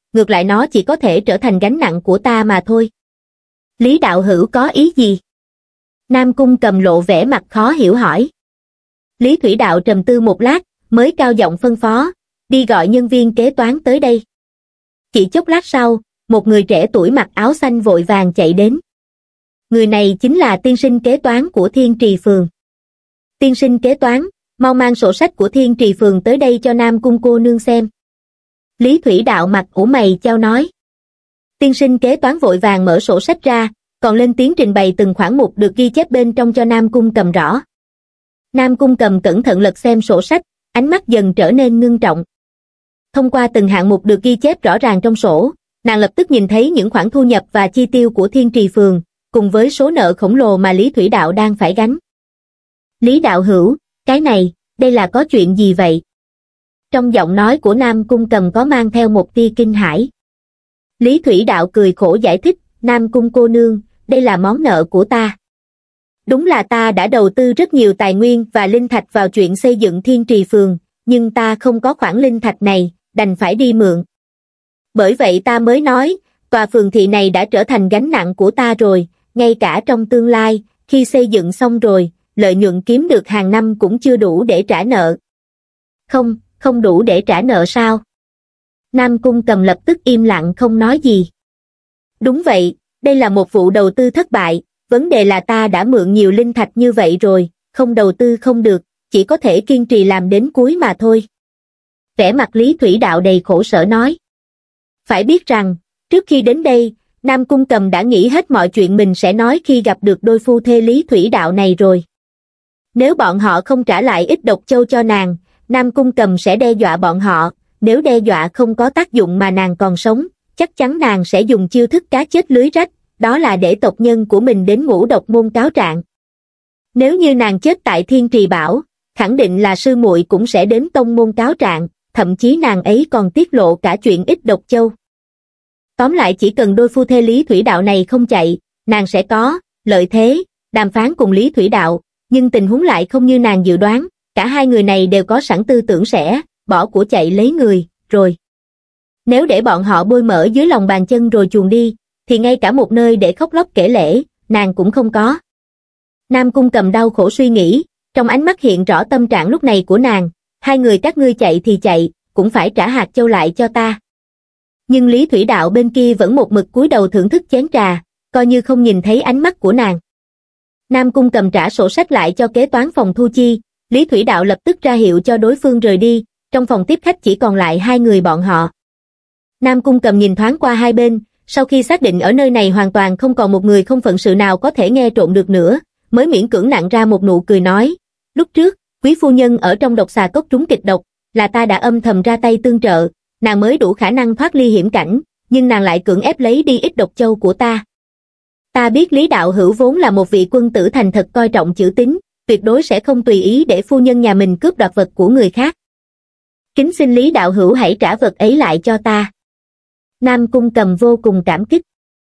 ngược lại nó chỉ có thể trở thành gánh nặng của ta mà thôi. Lý đạo hữu có ý gì? Nam Cung Cầm lộ vẻ mặt khó hiểu hỏi. Lý Thủy Đạo trầm tư một lát, mới cao giọng phân phó, đi gọi nhân viên kế toán tới đây. Chỉ chốc lát sau, một người trẻ tuổi mặc áo xanh vội vàng chạy đến. Người này chính là tiên sinh kế toán của Thiên Trì Phường. Tiên sinh kế toán, mau mang sổ sách của Thiên Trì Phường tới đây cho Nam Cung cô nương xem. Lý Thủy Đạo mặt ủ mày chau nói. Tiên sinh kế toán vội vàng mở sổ sách ra, còn lên tiếng trình bày từng khoản mục được ghi chép bên trong cho Nam Cung Cầm rõ. Nam Cung Cầm cẩn thận lật xem sổ sách, ánh mắt dần trở nên ngưng trọng. Thông qua từng hạng mục được ghi chép rõ ràng trong sổ, nàng lập tức nhìn thấy những khoản thu nhập và chi tiêu của Thiên Trì Phường, cùng với số nợ khổng lồ mà Lý Thủy Đạo đang phải gánh. Lý đạo hữu, cái này, đây là có chuyện gì vậy? Trong giọng nói của Nam Cung Cầm có mang theo một tia kinh hãi. Lý Thủy Đạo cười khổ giải thích, Nam Cung cô nương, đây là món nợ của ta. Đúng là ta đã đầu tư rất nhiều tài nguyên và linh thạch vào chuyện xây dựng Thiên Trì Phường, nhưng ta không có khoản linh thạch này, đành phải đi mượn. Bởi vậy ta mới nói, tòa phường thị này đã trở thành gánh nặng của ta rồi, ngay cả trong tương lai, khi xây dựng xong rồi, lợi nhuận kiếm được hàng năm cũng chưa đủ để trả nợ. Không, không đủ để trả nợ sao? Nam Cung Cầm lập tức im lặng không nói gì. Đúng vậy, đây là một vụ đầu tư thất bại, vấn đề là ta đã mượn nhiều linh thạch như vậy rồi, không đầu tư không được, chỉ có thể kiên trì làm đến cuối mà thôi. Vẻ mặt Lý Thủy Đạo đầy khổ sở nói. Phải biết rằng, trước khi đến đây, Nam Cung Cầm đã nghĩ hết mọi chuyện mình sẽ nói khi gặp được đôi phu thê Lý Thủy Đạo này rồi. Nếu bọn họ không trả lại ít độc châu cho nàng, Nam Cung Cầm sẽ đe dọa bọn họ, nếu đe dọa không có tác dụng mà nàng còn sống, chắc chắn nàng sẽ dùng chiêu thức cá chết lưới rách, đó là để tộc nhân của mình đến Ngũ Độc Môn cáo trạng. Nếu như nàng chết tại Thiên Trì Bảo, khẳng định là sư muội cũng sẽ đến tông môn cáo trạng, thậm chí nàng ấy còn tiết lộ cả chuyện ít độc châu. Tóm lại chỉ cần đôi phu thê Lý Thủy Đạo này không chạy, nàng sẽ có lợi thế đàm phán cùng Lý Thủy Đạo, nhưng tình huống lại không như nàng dự đoán, cả hai người này đều có sẵn tư tưởng sẽ bỏ của chạy lấy người, rồi. Nếu để bọn họ bôi mỡ dưới lòng bàn chân rồi chuồn đi, thì ngay cả một nơi để khóc lóc kể lể, nàng cũng không có. Nam Cung Cầm đau khổ suy nghĩ, trong ánh mắt hiện rõ tâm trạng lúc này của nàng, hai người các ngươi chạy thì chạy, cũng phải trả hạt châu lại cho ta. Nhưng Lý Thủy Đạo bên kia vẫn một mực cúi đầu thưởng thức chén trà, coi như không nhìn thấy ánh mắt của nàng. Nam Cung Cầm trả sổ sách lại cho kế toán phòng thu chi, Lý Thủy Đạo lập tức ra hiệu cho đối phương rời đi, trong phòng tiếp khách chỉ còn lại hai người bọn họ. Nam Cung Cầm nhìn thoáng qua hai bên, sau khi xác định ở nơi này hoàn toàn không còn một người không phận sự nào có thể nghe trộm được nữa, mới miễn cưỡng nặn ra một nụ cười nói, lúc trước, quý phu nhân ở trong độc xà cốc trúng kịch độc, là ta đã âm thầm ra tay tương trợ, nàng mới đủ khả năng thoát ly hiểm cảnh, nhưng nàng lại cưỡng ép lấy đi ít độc châu của ta. Ta biết Lý đạo hữu vốn là một vị quân tử thành thật coi trọng chữ tín, tuyệt đối sẽ không tùy ý để phu nhân nhà mình cướp đoạt vật của người khác. Kính xin Lý đạo hữu hãy trả vật ấy lại cho ta. Nam Cung Cầm vô cùng cảm kích.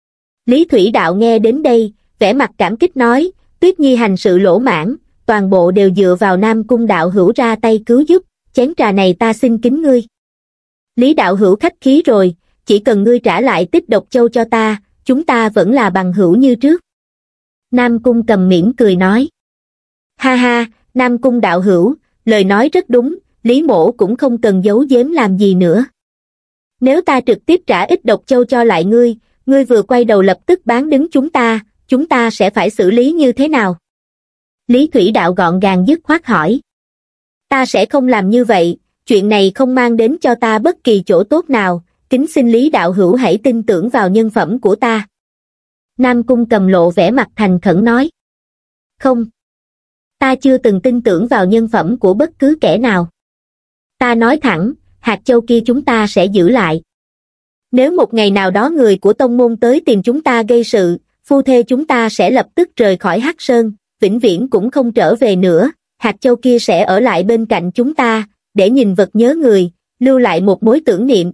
Lý Thủy Đạo nghe đến đây, vẻ mặt cảm kích nói, Tuyết Nhi hành sự lỗ mãn, toàn bộ đều dựa vào Nam Cung đạo hữu ra tay cứu giúp, chén trà này ta xin kính ngươi. Lý đạo hữu khách khí rồi, chỉ cần ngươi trả lại tích độc châu cho ta, chúng ta vẫn là bằng hữu như trước. Nam Cung Cầm mỉm cười nói. Ha ha, Nam Cung đạo hữu, lời nói rất đúng, Lý mổ cũng không cần giấu giếm làm gì nữa. Nếu ta trực tiếp trả ít độc châu cho lại ngươi, ngươi vừa quay đầu lập tức bán đứng chúng ta, chúng ta sẽ phải xử lý như thế nào? Lý Thủy Đạo gọn gàng dứt khoát hỏi. Ta sẽ không làm như vậy, chuyện này không mang đến cho ta bất kỳ chỗ tốt nào, kính xin Lý đạo hữu hãy tin tưởng vào nhân phẩm của ta. Nam Cung Cầm lộ vẻ mặt thành khẩn nói. Không. Ta chưa từng tin tưởng vào nhân phẩm của bất cứ kẻ nào. Ta nói thẳng, hạt châu kia chúng ta sẽ giữ lại. Nếu một ngày nào đó người của tông môn tới tìm chúng ta gây sự, phu thê chúng ta sẽ lập tức rời khỏi Hắc Sơn, vĩnh viễn cũng không trở về nữa, hạt châu kia sẽ ở lại bên cạnh chúng ta, để nhìn vật nhớ người, lưu lại một mối tưởng niệm.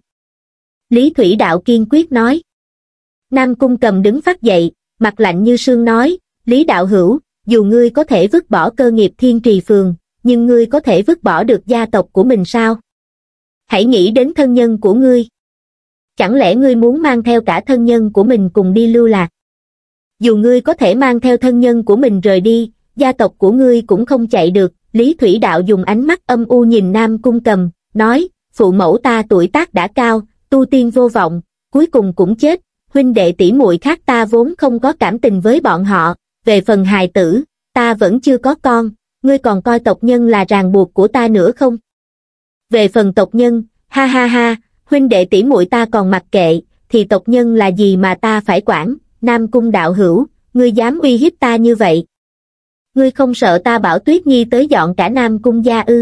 Lý Thủy Đạo kiên quyết nói. Nam Cung Cầm đứng phát dậy, mặt lạnh như sương nói, Lý đạo hữu, dù ngươi có thể vứt bỏ cơ nghiệp Thiên Trì Phường, nhưng ngươi có thể vứt bỏ được gia tộc của mình sao? Hãy nghĩ đến thân nhân của ngươi. Chẳng lẽ ngươi muốn mang theo cả thân nhân của mình cùng đi lưu lạc? Dù ngươi có thể mang theo thân nhân của mình rời đi, gia tộc của ngươi cũng không chạy được. Lý Thủy Đạo dùng ánh mắt âm u nhìn Nam Cung Cầm, nói, phụ mẫu ta tuổi tác đã cao, tu tiên vô vọng, cuối cùng cũng chết, huynh đệ tỷ muội khác ta vốn không có cảm tình với bọn họ, về phần hài tử, ta vẫn chưa có con, ngươi còn coi tộc nhân là ràng buộc của ta nữa không? Về phần tộc nhân, ha ha ha, huynh đệ tỷ muội ta còn mặc kệ, thì tộc nhân là gì mà ta phải quản? Nam Cung đạo hữu, ngươi dám uy hiếp ta như vậy? Ngươi không sợ ta bảo Tuyết Nhi tới dọn cả Nam Cung gia ư?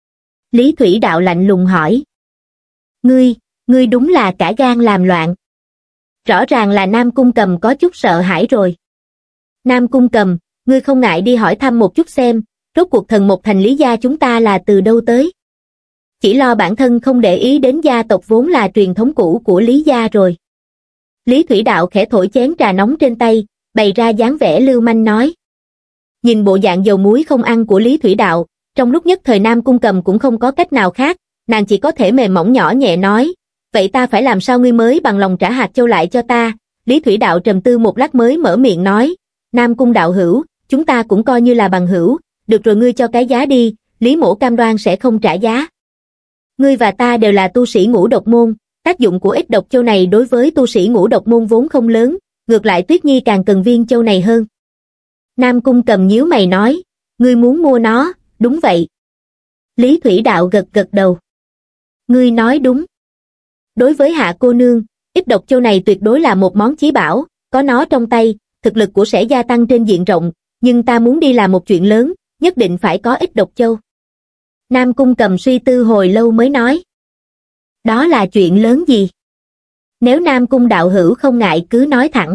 Lý Thủy Đạo lạnh lùng hỏi. Ngươi, ngươi đúng là cả gan làm loạn. Rõ ràng là Nam Cung Cầm có chút sợ hãi rồi. Nam Cung Cầm, ngươi không ngại đi hỏi thăm một chút xem, rốt cuộc thần một thành Lý gia chúng ta là từ đâu tới? Chỉ lo bản thân không để ý đến gia tộc vốn là truyền thống cũ của Lý gia rồi. Lý Thủy Đạo khẽ thổi chén trà nóng trên tay, bày ra dáng vẻ lưu manh nói. Nhìn bộ dạng dầu muối không ăn của Lý Thủy Đạo, trong lúc nhất thời Nam Cung Cầm cũng không có cách nào khác, nàng chỉ có thể mềm mỏng nhỏ nhẹ nói, vậy ta phải làm sao ngươi mới bằng lòng trả hạt châu lại cho ta? Lý Thủy Đạo trầm tư một lát mới mở miệng nói, Nam Cung đạo hữu, chúng ta cũng coi như là bằng hữu, được rồi ngươi cho cái giá đi, Lý mỗ cam đoan sẽ không trả giá. Ngươi và ta đều là tu sĩ ngũ độc môn, tác dụng của ít độc châu này đối với tu sĩ ngũ độc môn vốn không lớn, ngược lại Tuyết Nhi càng cần viên châu này hơn. Nam Cung Cầm nhíu mày nói, ngươi muốn mua nó, đúng vậy. Lý Thủy Đạo gật gật đầu. Ngươi nói đúng. Đối với hạ cô nương, ít độc châu này tuyệt đối là một món chí bảo, có nó trong tay, thực lực của sẽ gia tăng trên diện rộng, nhưng ta muốn đi làm một chuyện lớn, nhất định phải có ít độc châu. Nam Cung Cầm suy tư hồi lâu mới nói. Đó là chuyện lớn gì? Nếu Nam Cung đạo hữu không ngại cứ nói thẳng.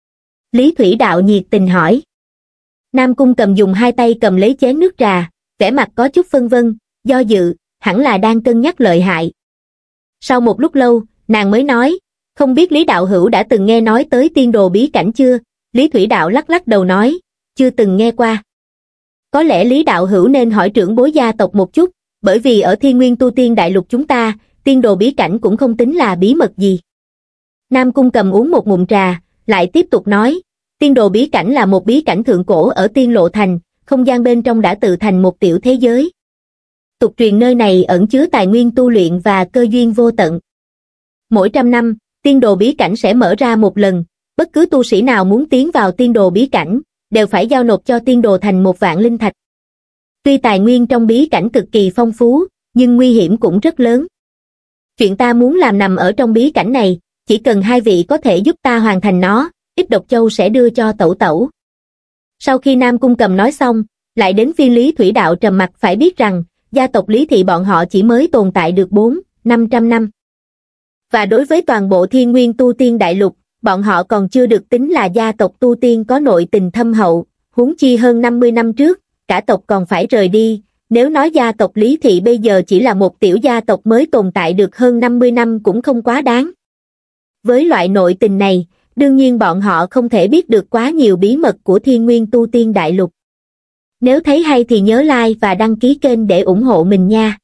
Lý Thủy Đạo nhiệt tình hỏi. Nam Cung Cầm dùng hai tay cầm lấy chén nước trà, vẻ mặt có chút phân vân, do dự, hẳn là đang cân nhắc lợi hại. Sau một lúc lâu, nàng mới nói, không biết Lý đạo hữu đã từng nghe nói tới tiên đồ bí cảnh chưa? Lý Thủy Đạo lắc lắc đầu nói, chưa từng nghe qua. Có lẽ Lý đạo hữu nên hỏi trưởng bối gia tộc một chút, bởi vì ở Thiên Nguyên tu tiên đại lục chúng ta, tiên đồ bí cảnh cũng không tính là bí mật gì. Nam Cung Cầm uống một ngụm trà, lại tiếp tục nói, tiên đồ bí cảnh là một bí cảnh thượng cổ ở Tiên Lộ Thành, không gian bên trong đã tự thành một tiểu thế giới. Tục truyền nơi này ẩn chứa tài nguyên tu luyện và cơ duyên vô tận. Mỗi trăm năm, tiên đồ bí cảnh sẽ mở ra một lần, bất cứ tu sĩ nào muốn tiến vào tiên đồ bí cảnh, đều phải giao nộp cho tiên đồ thành một vạn linh thạch. Tuy tài nguyên trong bí cảnh cực kỳ phong phú, nhưng nguy hiểm cũng rất lớn. Chuyện ta muốn làm nằm ở trong bí cảnh này, chỉ cần hai vị có thể giúp ta hoàn thành nó, ít độc châu sẽ đưa cho tẩu tẩu. Sau khi Nam Cung Cầm nói xong, lại đến phiên Lý Thủy Đạo trầm mặt. Phải biết rằng, gia tộc Lý thị bọn họ chỉ mới tồn tại được bốn, năm trăm năm. Và đối với toàn bộ Thiên Nguyên tu tiên đại lục, bọn họ còn chưa được tính là gia tộc tu tiên có nội tình thâm hậu, huống chi hơn năm mươi năm trước, cả tộc còn phải rời đi. Nếu nói gia tộc Lý thị bây giờ chỉ là một tiểu gia tộc mới tồn tại được hơn năm mươi năm cũng không quá đáng. Với loại nội tình này, đương nhiên bọn họ không thể biết được quá nhiều bí mật của Thiên Nguyên tu tiên đại lục. Nếu thấy hay thì nhớ like và đăng ký kênh để ủng hộ mình nha.